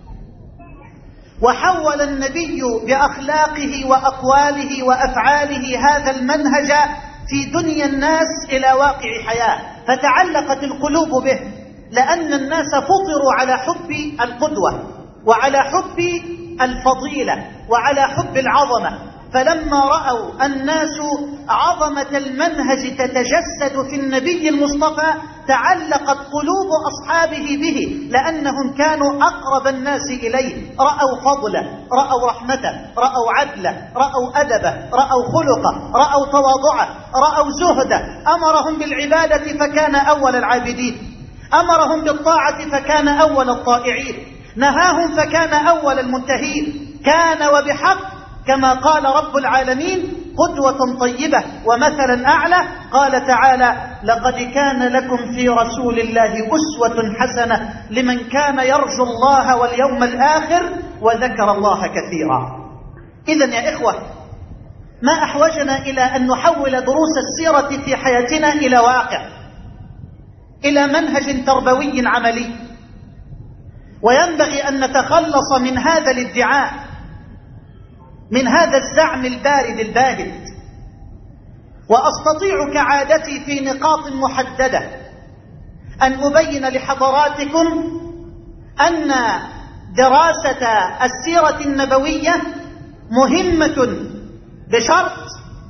وحول النبي بأخلاقه وأقواله وأفعاله هذا المنهج في دنيا الناس إلى واقع حياة، فتعلقت القلوب به، لأن الناس فطروا على حب القدوة وعلى حب الفضيلة وعلى حب العظمة. فلما رأوا الناس عظمة المنهج تتجسد في النبي المصطفى تعلقت قلوب أصحابه به، لأنهم كانوا أقرب الناس إليه، رأوا فضله، رأوا رحمته، رأوا عدله، رأوا أدبه، رأوا خلقه، رأوا تواضعه، رأوا زهده. أمرهم بالعبادة فكان أول العابدين، أمرهم بالطاعة فكان أول الطائعين، نهاهم فكان أول المنتهين. كان وبحق كما قال رب العالمين: قدوة طيبة ومثلا أعلى. قال تعالى: لقد كان لكم في رسول الله أسوة حسنة لمن كان يرجو الله واليوم الآخر وذكر الله كثيرا. إذن يا إخوة، ما أحوجنا إلى أن نحول دروس السيرة في حياتنا إلى واقع، إلى منهج تربوي عملي. وينبغي أن نتخلص من هذا الادعاء، من هذا الزعم البارد الباهت. وأستطيع كعادتي في نقاط محددة أن أبين لحضراتكم أن دراسة السيرة النبوية مهمة، بشرط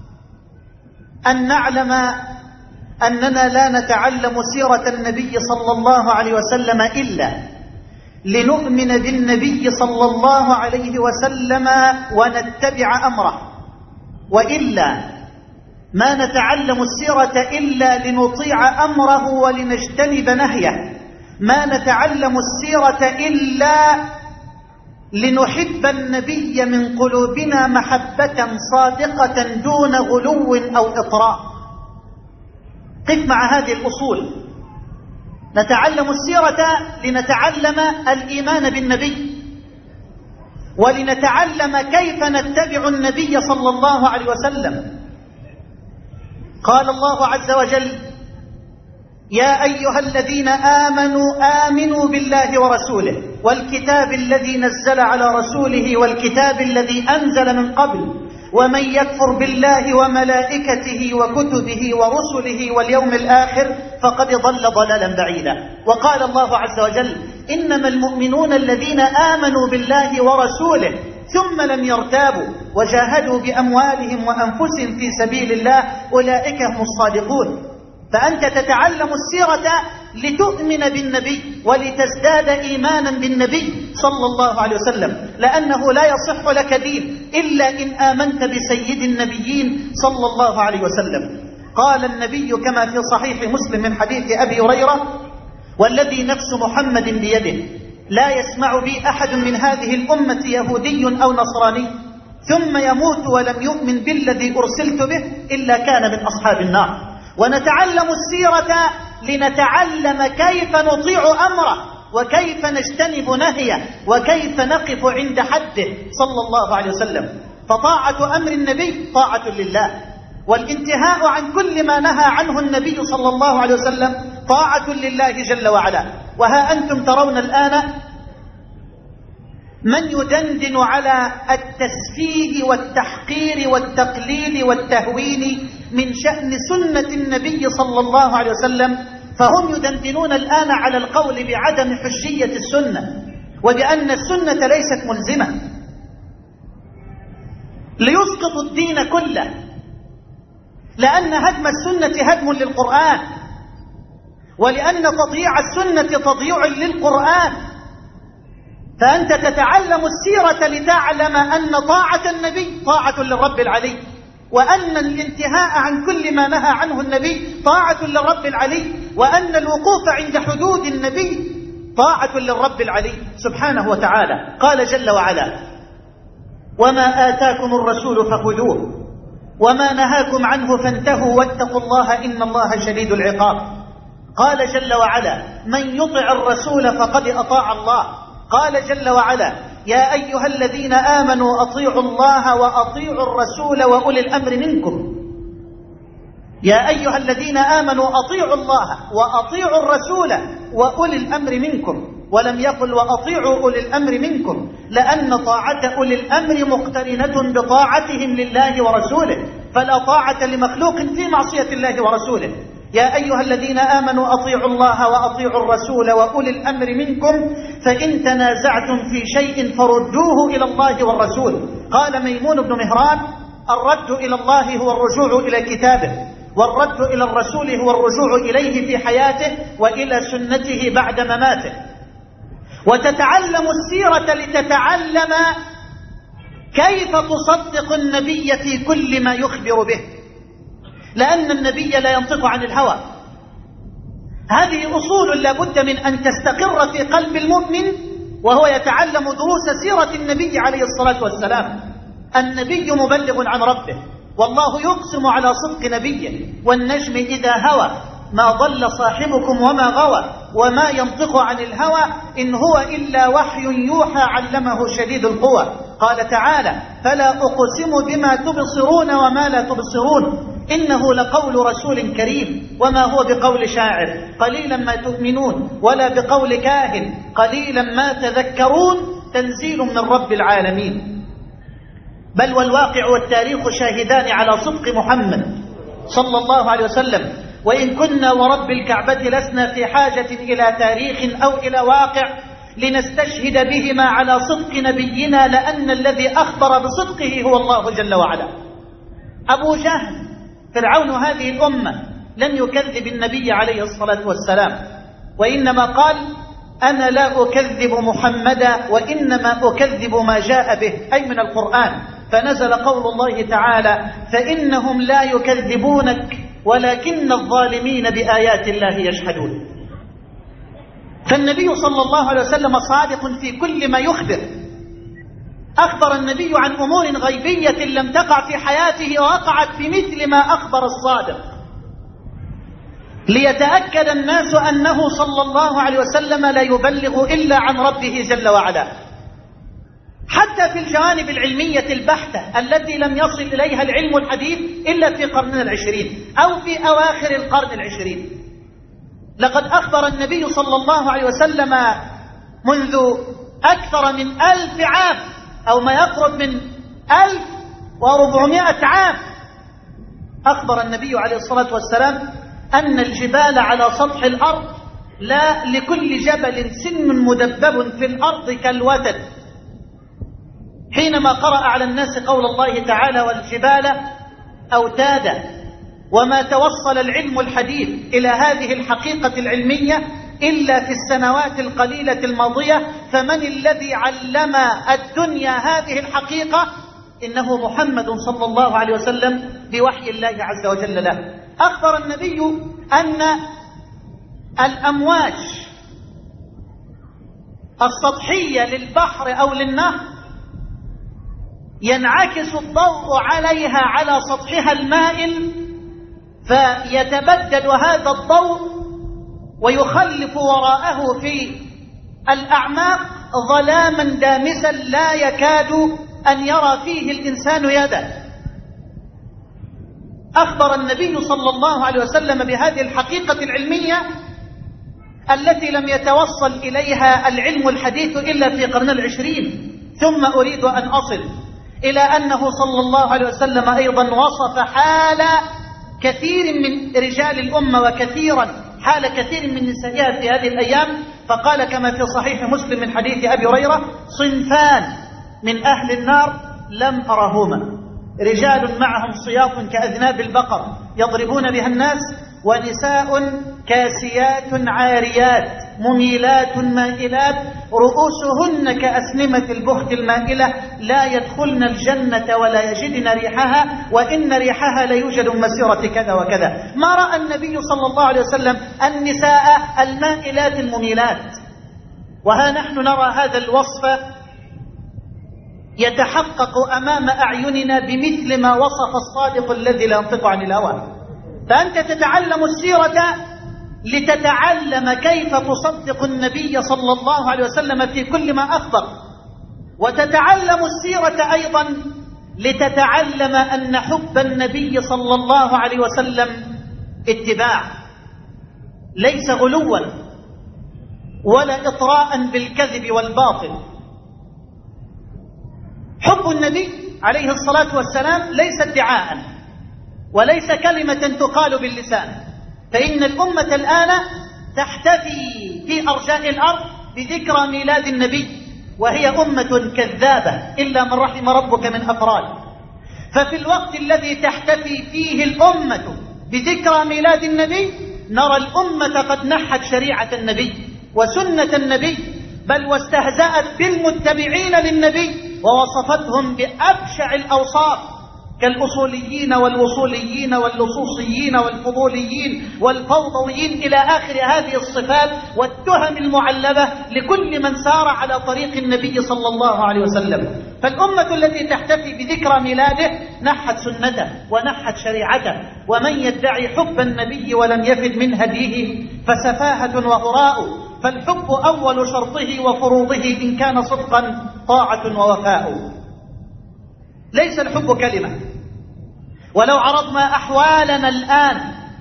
أن نعلم أننا لا نتعلم سيرة النبي صلى الله عليه وسلم إلا لنؤمن بالنبي صلى الله عليه وسلم ونتبع أمره، وإلا ما نتعلم السيرة إلا لنطيع أمره ولنجتنب نهيه، ما نتعلم السيرة إلا لنحب النبي من قلوبنا محبة صادقة دون غلو أو إطراء. قف مع هذه الأصول. نتعلم السيرة لنتعلم الإيمان بالنبي، ولنتعلم كيف نتبع النبي صلى الله عليه وسلم. قال الله عز وجل: يا أيها الذين آمنوا آمنوا بالله ورسوله والكتاب الذي نزل على رسوله والكتاب الذي أنزل من قبل ومن يكفر بالله وملائكته وكتبه ورسله واليوم الآخر فقد ضل ضلالا بعيدا. وقال الله عز وجل: إنما المؤمنون الذين آمنوا بالله ورسوله ثم لم يرتابوا وجاهدوا بأموالهم وأنفسهم في سبيل الله أولئك هم الصادقون. فأنت تتعلم السيرة لتؤمن بالنبي ولتزداد إيمانا بالنبي صلى الله عليه وسلم، لأنه لا يصح لك دين إلا إن آمنت بسيد النبيين صلى الله عليه وسلم. قال النبي كما في صحيح مسلم من حديث أبي هريرة: والذي نفس محمد بيده لا يسمع بي أحد من هذه الأمة يهودي أو نصراني ثم يموت ولم يؤمن بالذي أرسلت به إلا كان من أصحاب النار. ونتعلم السيرة لنتعلم كيف نطيع أمره وكيف نجتنب نهيه وكيف نقف عند حده صلى الله عليه وسلم. فطاعة أمر النبي طاعة لله، والانتهاء عن كل ما نهى عنه النبي صلى الله عليه وسلم طاعة لله جل وعلا. وها أنتم ترون الآن من يدندن على التسفيه والتحقير والتقليل والتهوين من شأن سنة النبي صلى الله عليه وسلم، فهم يدندنون الآن على القول بعدم حجية السنة وبأن السنة ليست ملزمة، ليسقط الدين كله، لأن هدم السنة هدم للقرآن، ولأن تضييع السنة تضييع للقرآن. فأنت تتعلم السيرة لتعلم أن طاعة النبي طاعة للرب العلي، وأن الانتهاء عن كل ما نهى عنه النبي طاعة للرب العلي، وأن الوقوف عند حدود النبي طاعة للرب العلي سبحانه وتعالى. قال جل وعلا: وما آتاكم الرسول فخذوه وما نهاكم عنه فانتهوا واتقوا الله إن الله شديد العقاب. قال جل وعلا: من يطع الرسول فقد أطاع الله. قال جل وعلا: يا أيها الذين آمنوا أطيعوا الله وأطيعوا الرسول وأولي الأمر منكم. يا أيها الذين آمنوا أطيعوا الله وأطيعوا الرسول وأولي الأمر منكم، ولم يقل وأطيعوا أولي الأمر منكم، لأن طاعة أولي الأمر مقترنة بطاعتهم لله ورسوله، فلا طاعة لمخلوق في معصية الله ورسوله. يا أيها الذين آمنوا أطيعوا الله وأطيعوا الرسول وأولي الأمر منكم فإن تنازعتم في شيء فردوه إلى الله والرسول. قال ميمون بن مهران: الرد إلى الله هو الرجوع إلى كتابه، والرد إلى الرسول هو الرجوع إليه في حياته وإلى سنته بعد مماته. وتتعلم السيرة لتتعلم كيف تصدق النبي في كل ما يخبر به، لأن النبي لا ينطق عن الهوى. هذه أصول لا بد من أن تستقر في قلب المؤمن وهو يتعلم دروس سيرة النبي عليه الصلاة والسلام. النبي مبلغ عن ربه، والله يقسم على صدق نبيه: والنجم إذا هوى ما ضل صاحبكم وما غوى وما ينطق عن الهوى إن هو إلا وحي يوحى علمه شديد القوى. قال تعالى: فلا أقسم بما تبصرون وما لا تبصرون إنه لقول رسول كريم وما هو بقول شاعر قليلا ما تؤمنون ولا بقول كاهن قليلا ما تذكرون تنزيل من رب العالمين. بل والواقع والتاريخ شاهدان على صدق محمد صلى الله عليه وسلم، وإن كنا ورب الكعبة لسنا في حاجة إلى تاريخ أو إلى واقع لنستشهد بهما على صدق نبينا، لأن الذي أخبر بصدقه هو الله جل وعلا. أبو جهل فرعون هذه الأمة لم يكذب النبي عليه الصلاة والسلام، وإنما قال: أنا لا أكذب محمدا وإنما أكذب ما جاء به، أي من القرآن. فنزل قول الله تعالى: فإنهم لا يكذبونك ولكن الظالمين بآيات الله يجحدون. فالنبي صلى الله عليه وسلم صادق في كل ما يخبر. أخبر النبي عن أمور غيبية لم تقع في حياته ووقعت بمثل ما أخبر الصادق، ليتأكد الناس أنه صلى الله عليه وسلم لا يبلغ إلا عن ربه جل وعلا. حتى في الجوانب العلمية البحتة التي لم يصل إليها العلم الحديث إلا في قرننا العشرين أو في أواخر القرن العشرين. لقد أخبر النبي صلى الله عليه وسلم منذ أكثر من ألف عام أو ما يقرب من ألف وربعمائة عام، أخبر النبي عليه الصلاة والسلام أن الجبال على سطح الأرض لا لكل جبل سن مدبب في الأرض كالوتد. حينما قرأ على الناس قول الله تعالى: والجبال أوتادا، وما توصل العلم الحديث إلى هذه الحقيقة العلمية إلا في السنوات القليلة الماضية. فمن الذي علم الدنيا هذه الحقيقة؟ إنه محمد صلى الله عليه وسلم بوحي الله عز وجل له. أخبر النبي أن الأمواج السطحية للبحر أو للنهر ينعكس الضوء عليها على سطحها المائل، فيتبدد هذا الضوء ويخلف وراءه في الأعماق ظلاما دامسا لا يكاد أن يرى فيه الإنسان يده. أخبر النبي صلى الله عليه وسلم بهذه الحقيقة العلمية التي لم يتوصل إليها العلم الحديث إلا في قرن العشرين. ثم أريد أن أصل إلى أنه صلى الله عليه وسلم أيضا وصف حال كثير من رجال الأمة وكثيرا حال كثير من نسائها في هذه الأيام، فقال كما في صحيح مسلم من حديث أبي هريرة: صنفان من أهل النار لم أرهما، رجال معهم صياط كأذناب البقر يضربون بها الناس، ونساء كاسيات عاريات مميلات مائلات رؤوسهن كأسنمة البخت المائلة لا يدخلن الجنة ولا يجدن ريحها، وإن ريحها ليوجد مسيرة كذا وكذا. ما رأى النبي صلى الله عليه وسلم النساء المائلات المميلات، وها نحن نرى هذا الوصف يتحقق أمام أعيننا بمثل ما وصف الصادق الذي لا ينطق عن الهوى. فأنت تتعلم السيرة لتتعلم كيف تصدق النبي صلى الله عليه وسلم في كل ما أخبر، وتتعلم السيرة أيضا لتتعلم أن حب النبي صلى الله عليه وسلم اتباع، ليس غلوا ولا إطراء بالكذب والباطل. حب النبي عليه الصلاة والسلام ليس ادعاء وليس كلمة تقال باللسان، فإن الأمة الآن تحتفي في أرجاء الأرض بذكرى ميلاد النبي، وهي أمة كذابة إلا من رحم ربك من أفراد. ففي الوقت الذي تحتفي فيه الأمة بذكرى ميلاد النبي نرى الأمة قد نحت شريعة النبي وسنة النبي، بل واستهزأت بالمتبعين للنبي ووصفتهم بأبشع الأوصاف كالأصوليين والوصوليين واللصوصيين والفضوليين والفوضويين إلى آخر هذه الصفات والتهم المعلبة لكل من سار على طريق النبي صلى الله عليه وسلم. فالأمة التي تحتفي بذكرى ميلاده نحت سنته ونحت شريعته، ومن يدعي حب النبي ولم يفد من هديه فسفاهة وغراء. فالحب أول شرطه وفروضه إن كان صدقا طاعة ووفاء. ليس الحب كلمة. ولو عرضنا أحوالنا الآن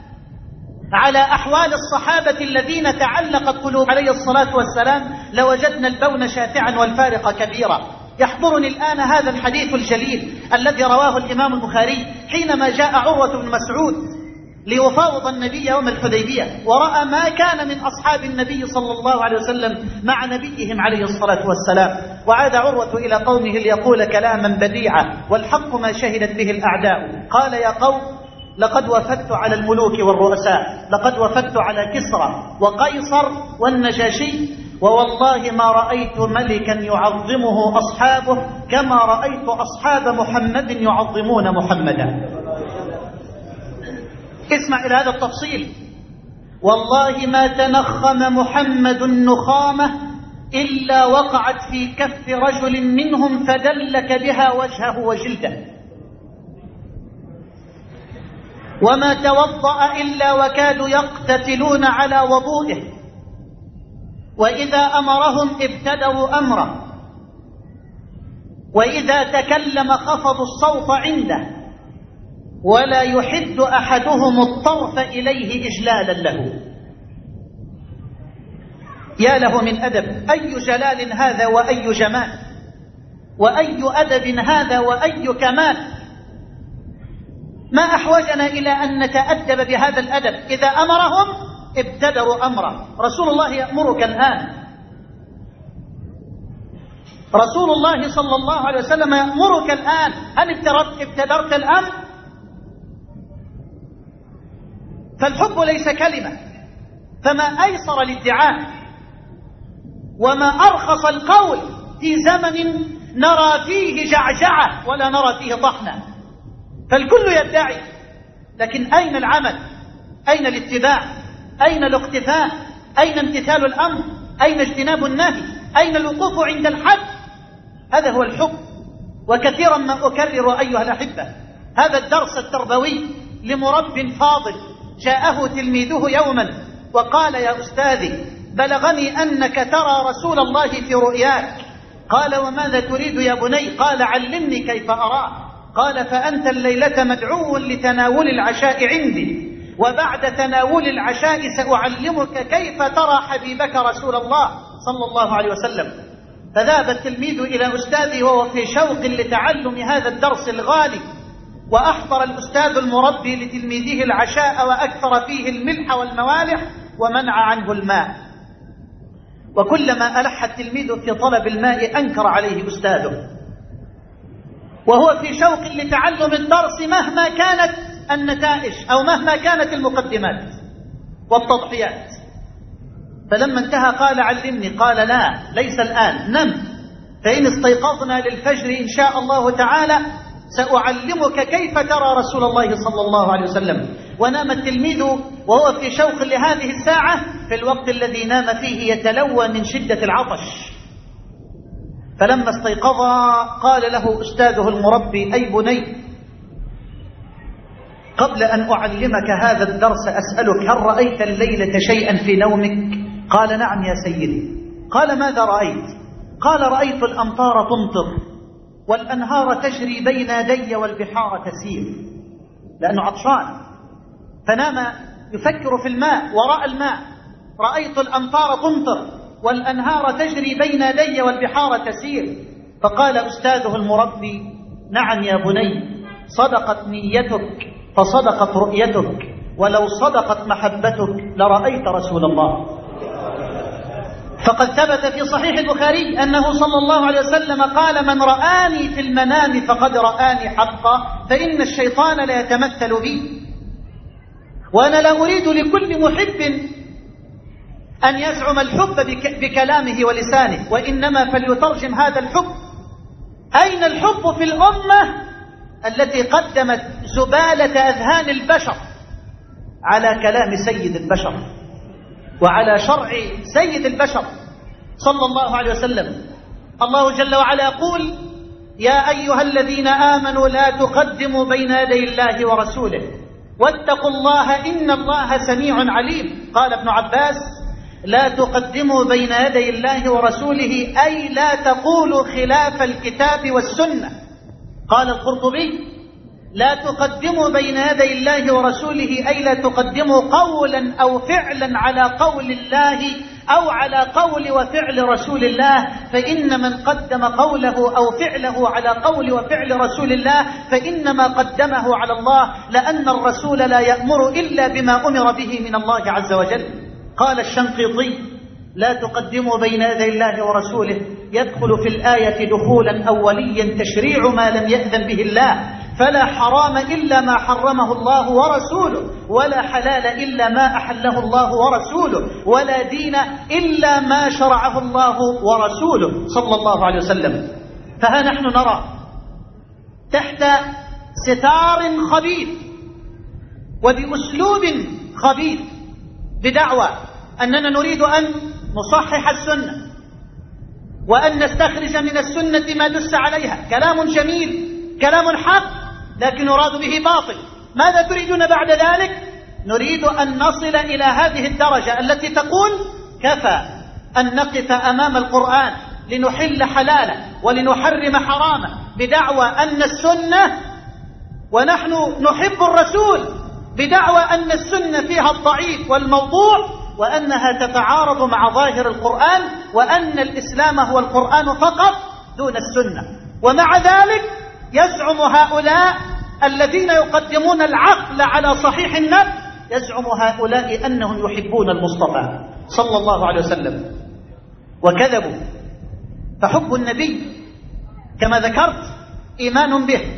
على أحوال الصحابة الذين تعلقت قلوب عليه الصلاة والسلام لوجدنا البون شاسعا والفارق كبيرا. يحضرني الآن هذا الحديث الجليل الذي رواه الإمام البخاري حينما جاء عروة بن مسعود ليفاوض النبي يوم الحديبية، ورأى ما كان من أصحاب النبي صلى الله عليه وسلم مع نبيهم عليه الصلاة والسلام، وعاد عروة إلى قومه ليقول كلاما بديعا والحق ما شهدت به الأعداء. قال: يا قوم، لقد وفدت على الملوك والرؤساء، لقد وفدت على كسرى وقيصر والنجاشي، ووالله ما رأيت ملكا يعظمه أصحابه كما رأيت أصحاب محمد يعظمون محمدا. اسمع إلى هذا التفصيل: والله ما تنخم محمد النخامة إلا وقعت في كف رجل منهم فدلك بها وجهه وجلده، وما توضأ إلا وكادوا يقتتلون على وضوئه، وإذا أمرهم ابتدوا أمره، وإذا تكلم خفضوا الصوت عنده، ولا يحد أحدهم الطرف إليه إجلالا له. يا له من أدب! أي جلال هذا وأي جمال، وأي أدب هذا وأي كمال. ما أحوجنا إلى أن نتأدب بهذا الأدب؟ إذا أمرهم ابتدروا أمره. رسول الله يأمرك الآن، رسول الله صلى الله عليه وسلم يأمرك الآن، هل ابتدرت الأمر؟ فالحب ليس كلمة، فما أيسر الادعاء وما أرخص القول في زمن نرى فيه جعجعة ولا نرى فيه طحنا. فالكل يدعي، لكن أين العمل؟ أين الاتباع؟ أين الاقتفاء؟ أين امتثال الأمر؟ أين اجتناب النهي؟ أين الوقوف عند الحد؟ هذا هو الحب. وكثيرا ما أكرر أيها الأحبة هذا الدرس التربوي لمرب فاضل جاءه تلميذه يوما وقال: يا أستاذي، بلغني أنك ترى رسول الله في رؤياك. قال: وماذا تريد يا بني؟ قال: علمني كيف أراه. قال: فأنت الليلة مدعو لتناول العشاء عندي، وبعد تناول العشاء سأعلمك كيف ترى حبيبك رسول الله صلى الله عليه وسلم. فذهب التلميذ إلى أستاذه وهو في شوق لتعلم هذا الدرس الغالي، وأحضر الأستاذ المربي لتلميذه العشاء وأكثر فيه الملح والموالح ومنع عنه الماء. وكلما ألح التلميذ في طلب الماء أنكر عليه أستاذه، وهو في شوق لتعلم الدرس مهما كانت النتائج أو مهما كانت المقدمات والتضحيات. فلما انتهى قال: علمني. قال: لا، ليس الآن، نم، فإن استيقظنا للفجر إن شاء الله تعالى سأعلمك كيف ترى رسول الله صلى الله عليه وسلم. ونام التلميذ وهو في شوق لهذه الساعة في الوقت الذي نام فيه يتلوى من شدة العطش. فلما استيقظ قال له أستاذه المربي: أي بني، قبل أن أعلمك هذا الدرس أسألك، هل رأيت الليلة شيئا في نومك؟ قال: نعم يا سيدي. قال: ماذا رأيت؟ قال: رأيت الأمطار تمطر والأنهار تجري بين يدي والبحار تسير، لأنه عطشان فنام يفكر في الماء وراء الماء. رأيت الأمطار تمطر والأنهار تجري بين يدي والبحار تسير. فقال أستاذه المربي: نعم يا بني، صدقت نيتك فصدقت رؤيتك، ولو صدقت محبتك لرأيت رسول الله. فقد ثبت في صحيح البخاري أنه صلى الله عليه وسلم قال: من رآني في المنام فقد رآني حقا، فإن الشيطان لا يتمثل بي. وأنا لا أريد لكل محب أن يزعم الحب بكلامه ولسانه، وإنما فليترجم هذا الحب. أين الحب في الأمة التي قدمت زبالة أذهان البشر على كلام سيد البشر وعلى شرع سيد البشر صلى الله عليه وسلم؟ الله جل وعلا يقول: يا أيها الذين آمنوا لا تقدموا بين يدي الله ورسوله واتقوا الله إن الله سميع عليم. قال ابن عباس: لا تقدموا بين يدي الله ورسوله أي لا تقولوا خلاف الكتاب والسنة. قال القرطبي: لا تقدموا بين يدي الله ورسوله أي لا تقدموا قولا أو فعلا على قول الله أو على قول وفعل رسول الله، فإن من قدم قوله أو فعله على قول وفعل رسول الله فإنما قدمه على الله، لأن الرسول لا يأمر إلا بما أمر به من الله عز وجل. قال الشنقيطي: لا تقدموا بين يدي الله ورسوله يدخل في الآية دخولا أوليا تشريع ما لم يأذن به الله، فلا حرام إلا ما حرمه الله ورسوله، ولا حلال إلا ما أحله الله ورسوله، ولا دين إلا ما شرعه الله ورسوله صلى الله عليه وسلم. فها نحن نرى تحت ستار خبيث وبأسلوب خبيث بدعوى أننا نريد أن نصحح السنة وأن نستخرج من السنة ما دس عليها. كلام جميل، كلام حق، لكن يراد به باطل. ماذا تريدون بعد ذلك؟ نريد أن نصل إلى هذه الدرجة التي تقول: كفى أن نقف أمام القرآن لنحل حلاله ولنحرم حرامه بدعوى أن السنة، ونحن نحب الرسول بدعوى أن السنة فيها الضعيف والموضوع، وأنها تتعارض مع ظاهر القرآن، وأن الإسلام هو القرآن فقط دون السنة. ومع ذلك يزعم هؤلاء الذين يقدمون العقل على صحيح النفس، يزعم هؤلاء أنهم يحبون المصطفى صلى الله عليه وسلم، وكذبوا. فحب النبي كما ذكرت إيمان به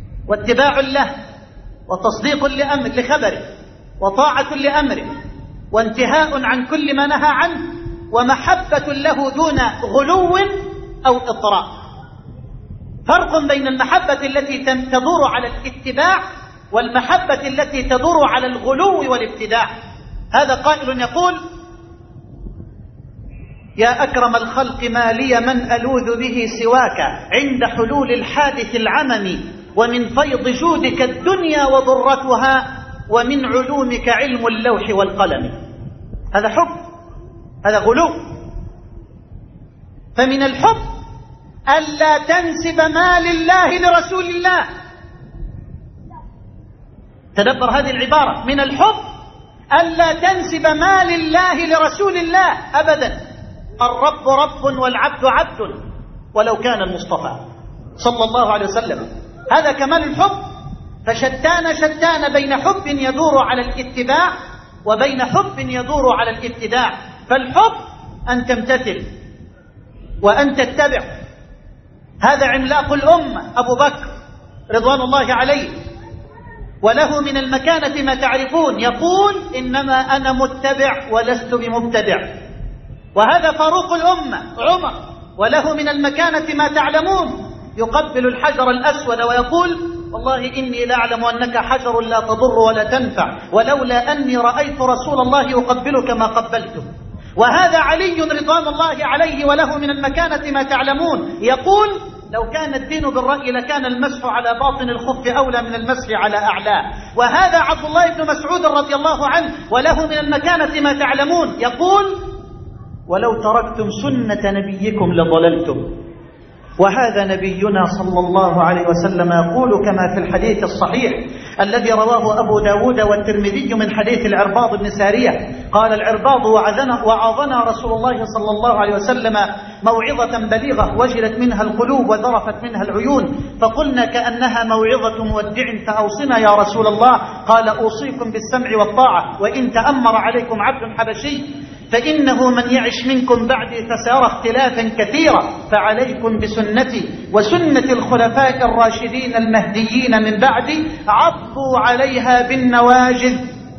واتباع له وتصديق لأمر لخبره وطاعة لأمره وانتهاء عن كل ما نهى عنه، ومحبة له دون غلو أو إطراء. فرق بين المحبة التي تدور على الاتباع والمحبة التي تدور على الغلو والابتداع. هذا قائل يقول: يا أكرم الخلق ما لي من ألوذ به سواك عند حلول الحادث العمم، ومن فيض جودك الدنيا وضرتها، ومن علومك علم اللوح والقلم. هذا حب، هذا غلو. فمن الحب ألا تنسب ما لله لرسول الله. تدبر هذه العبارة: من الحب ألا تنسب ما لله لرسول الله أبدا. الرب رب والعبد عبد ولو كان المصطفى صلى الله عليه وسلم. هذا كمال الحب. فشتان شتان بين حب يدور على الاتباع وبين حب يدور على الابتداع. فالحب أن تمتثل وأن تتبع. هذا عملاق الأمة أبو بكر رضوان الله عليه، وله من المكانة ما تعرفون، يقول: إنما أنا متبع ولست بمبتدع. وهذا فاروق الأمة عمر، وله من المكانة ما تعلمون، يقبل الحجر الأسود ويقول: والله إني لأعلم أنك حجر لا تضر ولا تنفع، ولولا أني رأيت رسول الله يقبلك ما قبلته. وهذا علي رضوان الله عليه، وله من المكانة ما تعلمون، يقول: لو كان الدين بالرأي لكان المسح على باطن الخف أولى من المسح على أعلاه. وهذا عبد الله بن مسعود رضي الله عنه، وله من المكانة ما تعلمون، يقول: ولو تركتم سنة نبيكم لضللتم. وهذا نبينا صلى الله عليه وسلم يقول كما في الحديث الصحيح الذي رواه أبو داود والترمذي من حديث العرباض بن سارية قال: العرباض وعظنا, وعظنا رسول الله صلى الله عليه وسلم موعظة بليغة وجلت منها القلوب وذرفت منها العيون، فقلنا كأنها موعظة مودع فأوصنا يا رسول الله. قال: أوصيكم بالسمع والطاعة، وإن تأمر عليكم عبد حبشي فإنه من يعش منكم بعدي فسيرى اختلافا كثيرا، فعليكم بسنتي وسنة الخلفاء الراشدين المهديين من بعدي، عضوا عليها بالنواجذ،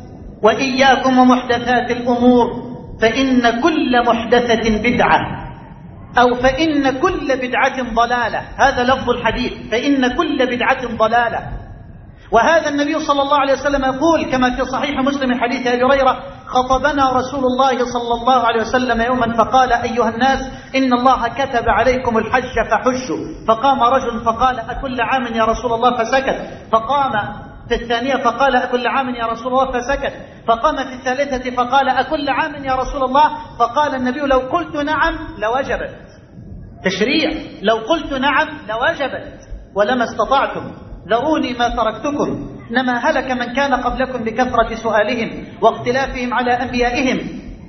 وإياكم ومحدثات الأمور، فإن كل محدثة بدعة، أو فإن كل بدعة ضلالة. هذا لفظ الحديث: فإن كل بدعة ضلالة. وهذا النبي صلى الله عليه وسلم يقول كما في صحيح مسلم من حديث أبي هريرة: خطبنا رسول الله صلى الله عليه وسلم يوما فقال: أيها الناس، إن الله كتب عليكم الحج فحجوا. فقام رجل فقال: أكل عام يا رسول الله؟ فسكت. فقام في الثانية فقال: أكل عام يا رسول الله؟ فسكت. فقام في الثالثة فقال: أكل عام يا رسول الله؟ فقال النبي: لو قلت نعم لوجبت. تشريع: لو قلت نعم لوجبت ولما استطعتم، ذروني ما تركتكم. إنما هلك من كان قبلكم بكثرة سؤالهم واختلافهم على أنبيائهم،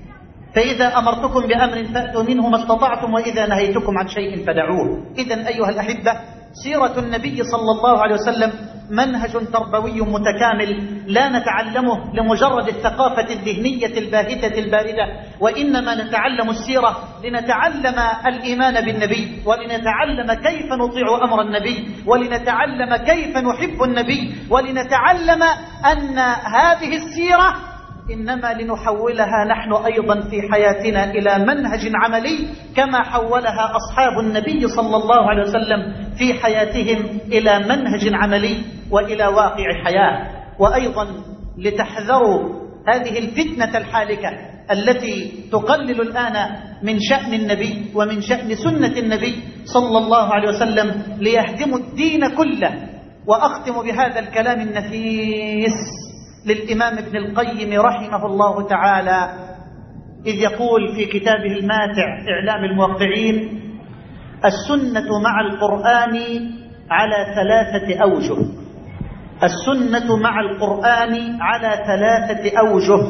فإذا أمرتكم بأمر فأتوا منه ما استطعتم، وإذا نهيتكم عن شيء فدعوه. إذن أيها الأحبة، سيرة النبي صلى الله عليه وسلم منهج تربوي متكامل لا نتعلمه لمجرد الثقافة الذهنية الباهتة الباردة، وإنما نتعلم السيرة لنتعلم الإيمان بالنبي، ولنتعلم كيف نطيع أمر النبي، ولنتعلم كيف نحب النبي، ولنتعلم أن هذه السيرة إنما لنحولها نحن أيضا في حياتنا إلى منهج عملي، كما حولها أصحاب النبي صلى الله عليه وسلم في حياتهم إلى منهج عملي وإلى واقع حياة. وأيضا لتحذروا هذه الفتنة الحالكة التي تقلل الآن من شأن النبي ومن شأن سنة النبي صلى الله عليه وسلم ليهدموا الدين كله. وأختم بهذا الكلام النفيس للإمام ابن القيم رحمه الله تعالى، إذ يقول في كتابه الماتع إعلام الموقعين: السنة مع القرآن على ثلاثة أوجه. السنة مع القرآن على ثلاثة أوجه.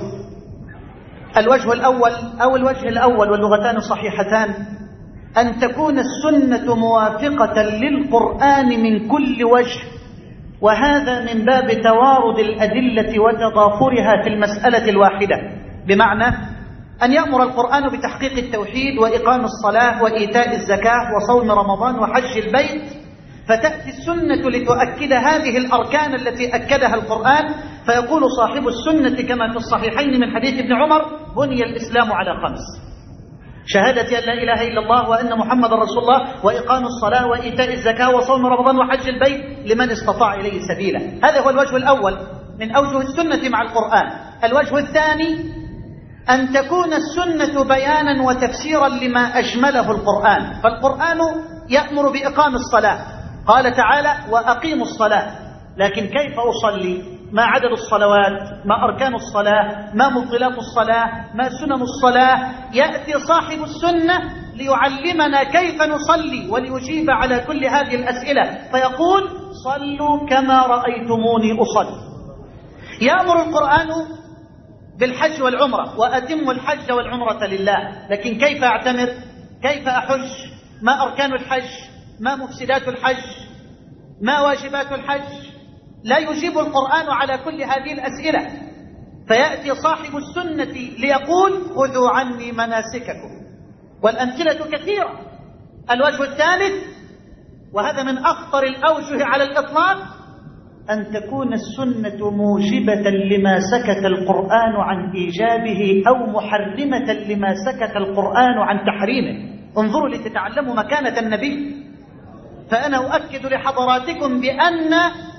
الوجه الأول أو الوجه الأول واللغتان صحيحتان: أن تكون السنة موافقة للقرآن من كل وجه، وهذا من باب توارد الأدلة وتضافرها في المسألة الواحدة، بمعنى أن يأمر القرآن بتحقيق التوحيد وإقام الصلاة وإيتاء الزكاة وصوم رمضان وحج البيت، فتأتي السنة لتؤكد هذه الأركان التي أكدها القرآن، فيقول صاحب السنة كما في الصحيحين من حديث ابن عمر: بني الإسلام على خمس: شهادة أن لا إله إلا الله وأن محمد رسول الله، وإقام الصلاة، وإيتاء الزكاة، وصوم رمضان، وحج البيت لمن استطاع إليه سبيلا. هذا هو الوجه الأول من أوجه السنة مع القرآن. الوجه الثاني أن تكون السنة بيانا وتفسيرا لما أجمله القرآن. فالقرآن يأمر بإقام الصلاة، قال تعالى: وأقيموا الصلاة. لكن كيف أصلي؟ ما عدد الصلوات؟ ما أركان الصلاة؟ ما مبطلات الصلاة؟ ما سنن الصلاة؟ يأتي صاحب السنة ليعلمنا كيف نصلي وليجيب على كل هذه الأسئلة، فيقول: صلوا كما رأيتموني أصلي. يأمر القرآن بالحج والعمرة: وأتموا الحج والعمرة لله. لكن كيف أعتمر؟ كيف أحج؟ ما أركان الحج؟ ما مفسدات الحج؟ ما واجبات الحج؟ لا يجيب القرآن على كل هذه الأسئلة، فيأتي صاحب السنة ليقول: خذوا عني مناسككم. والأمثلة كثيرة. الوجه الثالث، وهذا من أخطر الأوجه على الإطلاق، أن تكون السنة موجبة لما سكت القرآن عن إيجابه، أو محرمة لما سكت القرآن عن تحريمه. انظروا لتتعلموا مكانة النبي. فأنا أؤكد لحضراتكم بأن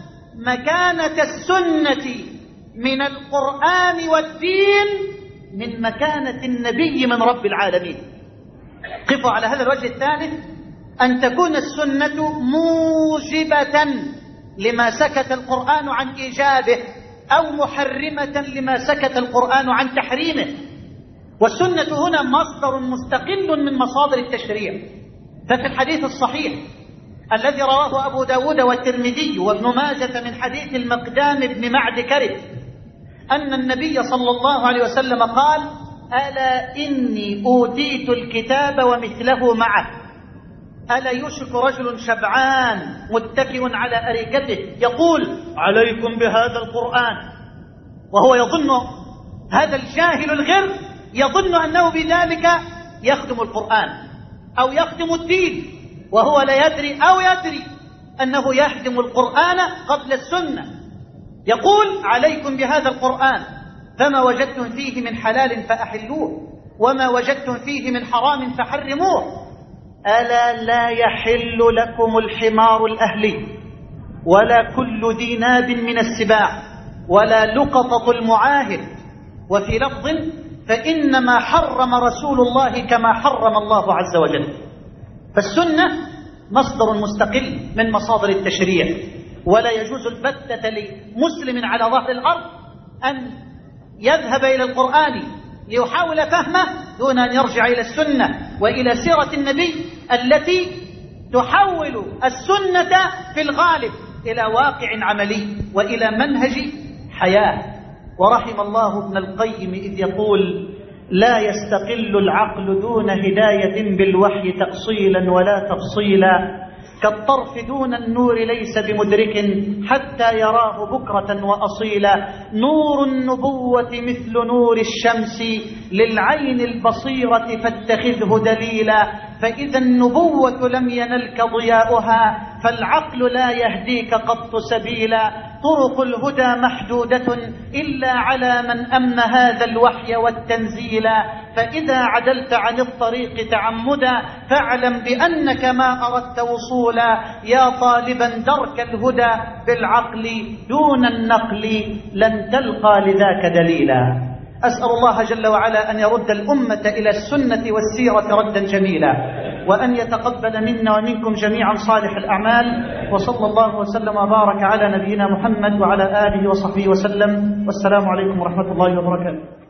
مكانة السنة من القرآن والدين من مكانة النبي من رب العالمين. قفوا على هذا الوجه الثالث: أن تكون السنة موجبة لما سكت القرآن عن إيجابه، أو محرمة لما سكت القرآن عن تحريمه. والسنة هنا مصدر مستقل من مصادر التشريع. ففي الحديث الصحيح الذي رواه أبو داود والترمذي وابن ماجة من حديث المقدام بن معد كرب أن النبي صلى الله عليه وسلم قال: ألا إني أوتيت الكتاب ومثله معه. ألا يوشك رجل شبعان متكئ على أريكته يقول: عليكم بهذا القرآن، وهو يظن، هذا الجاهل الغر يظن أنه بذلك يخدم القرآن أو يخدم الدين، وهو لا يدري أو يدري أنه يهدم القرآن قبل السنة. يقول: عليكم بهذا القرآن، فما وجدتم فيه من حلال فأحلوه، وما وجدتم فيه من حرام فحرموه. ألا لا يحل لكم الحمار الأهلي، ولا كل ذي ناب من السباع، ولا لقطة المعاهد. وفي لفظ: فإنما حرم رسول الله كما حرم الله عز وجل. فالسنة مصدر مستقل من مصادر التشريع، ولا يجوز البتة لمسلم على ظهر الأرض أن يذهب إلى القرآن ليحاول فهمه دون أن يرجع إلى السنة وإلى سيرة النبي التي تحول السنة في الغالب إلى واقع عملي وإلى منهج حياة. ورحم الله ابن القيم إذ يقول: لا يستقل العقل دون هداية بالوحي تأصيلا ولا تفصيلا، كالطرف دون النور ليس بمدرك حتى يراه بكرة وأصيلا. نور النبوة مثل نور الشمس للعين البصيرة فاتخذه دليلا، فإذا النبوة لم ينلك ضياؤها فالعقل لا يهديك قط سبيلا. طرق الهدى محدودة إلا على من أم هذا الوحي والتنزيلا، فإذا عدلت عن الطريق تعمدا فاعلم بأنك ما أردت وصولا. يا طالبا درك الهدى بالعقل دون النقل لن تلقى لذاك دليلا. أسأل الله جل وعلا أن يرد الأمة إلى السنة والسيرة ردا جميلا، وأن يتقبل منا ومنكم جميعا صالح الأعمال. وصلى الله وسلم وبارك على نبينا محمد وعلى آله وصحبه وسلم، والسلام عليكم ورحمة الله وبركاته.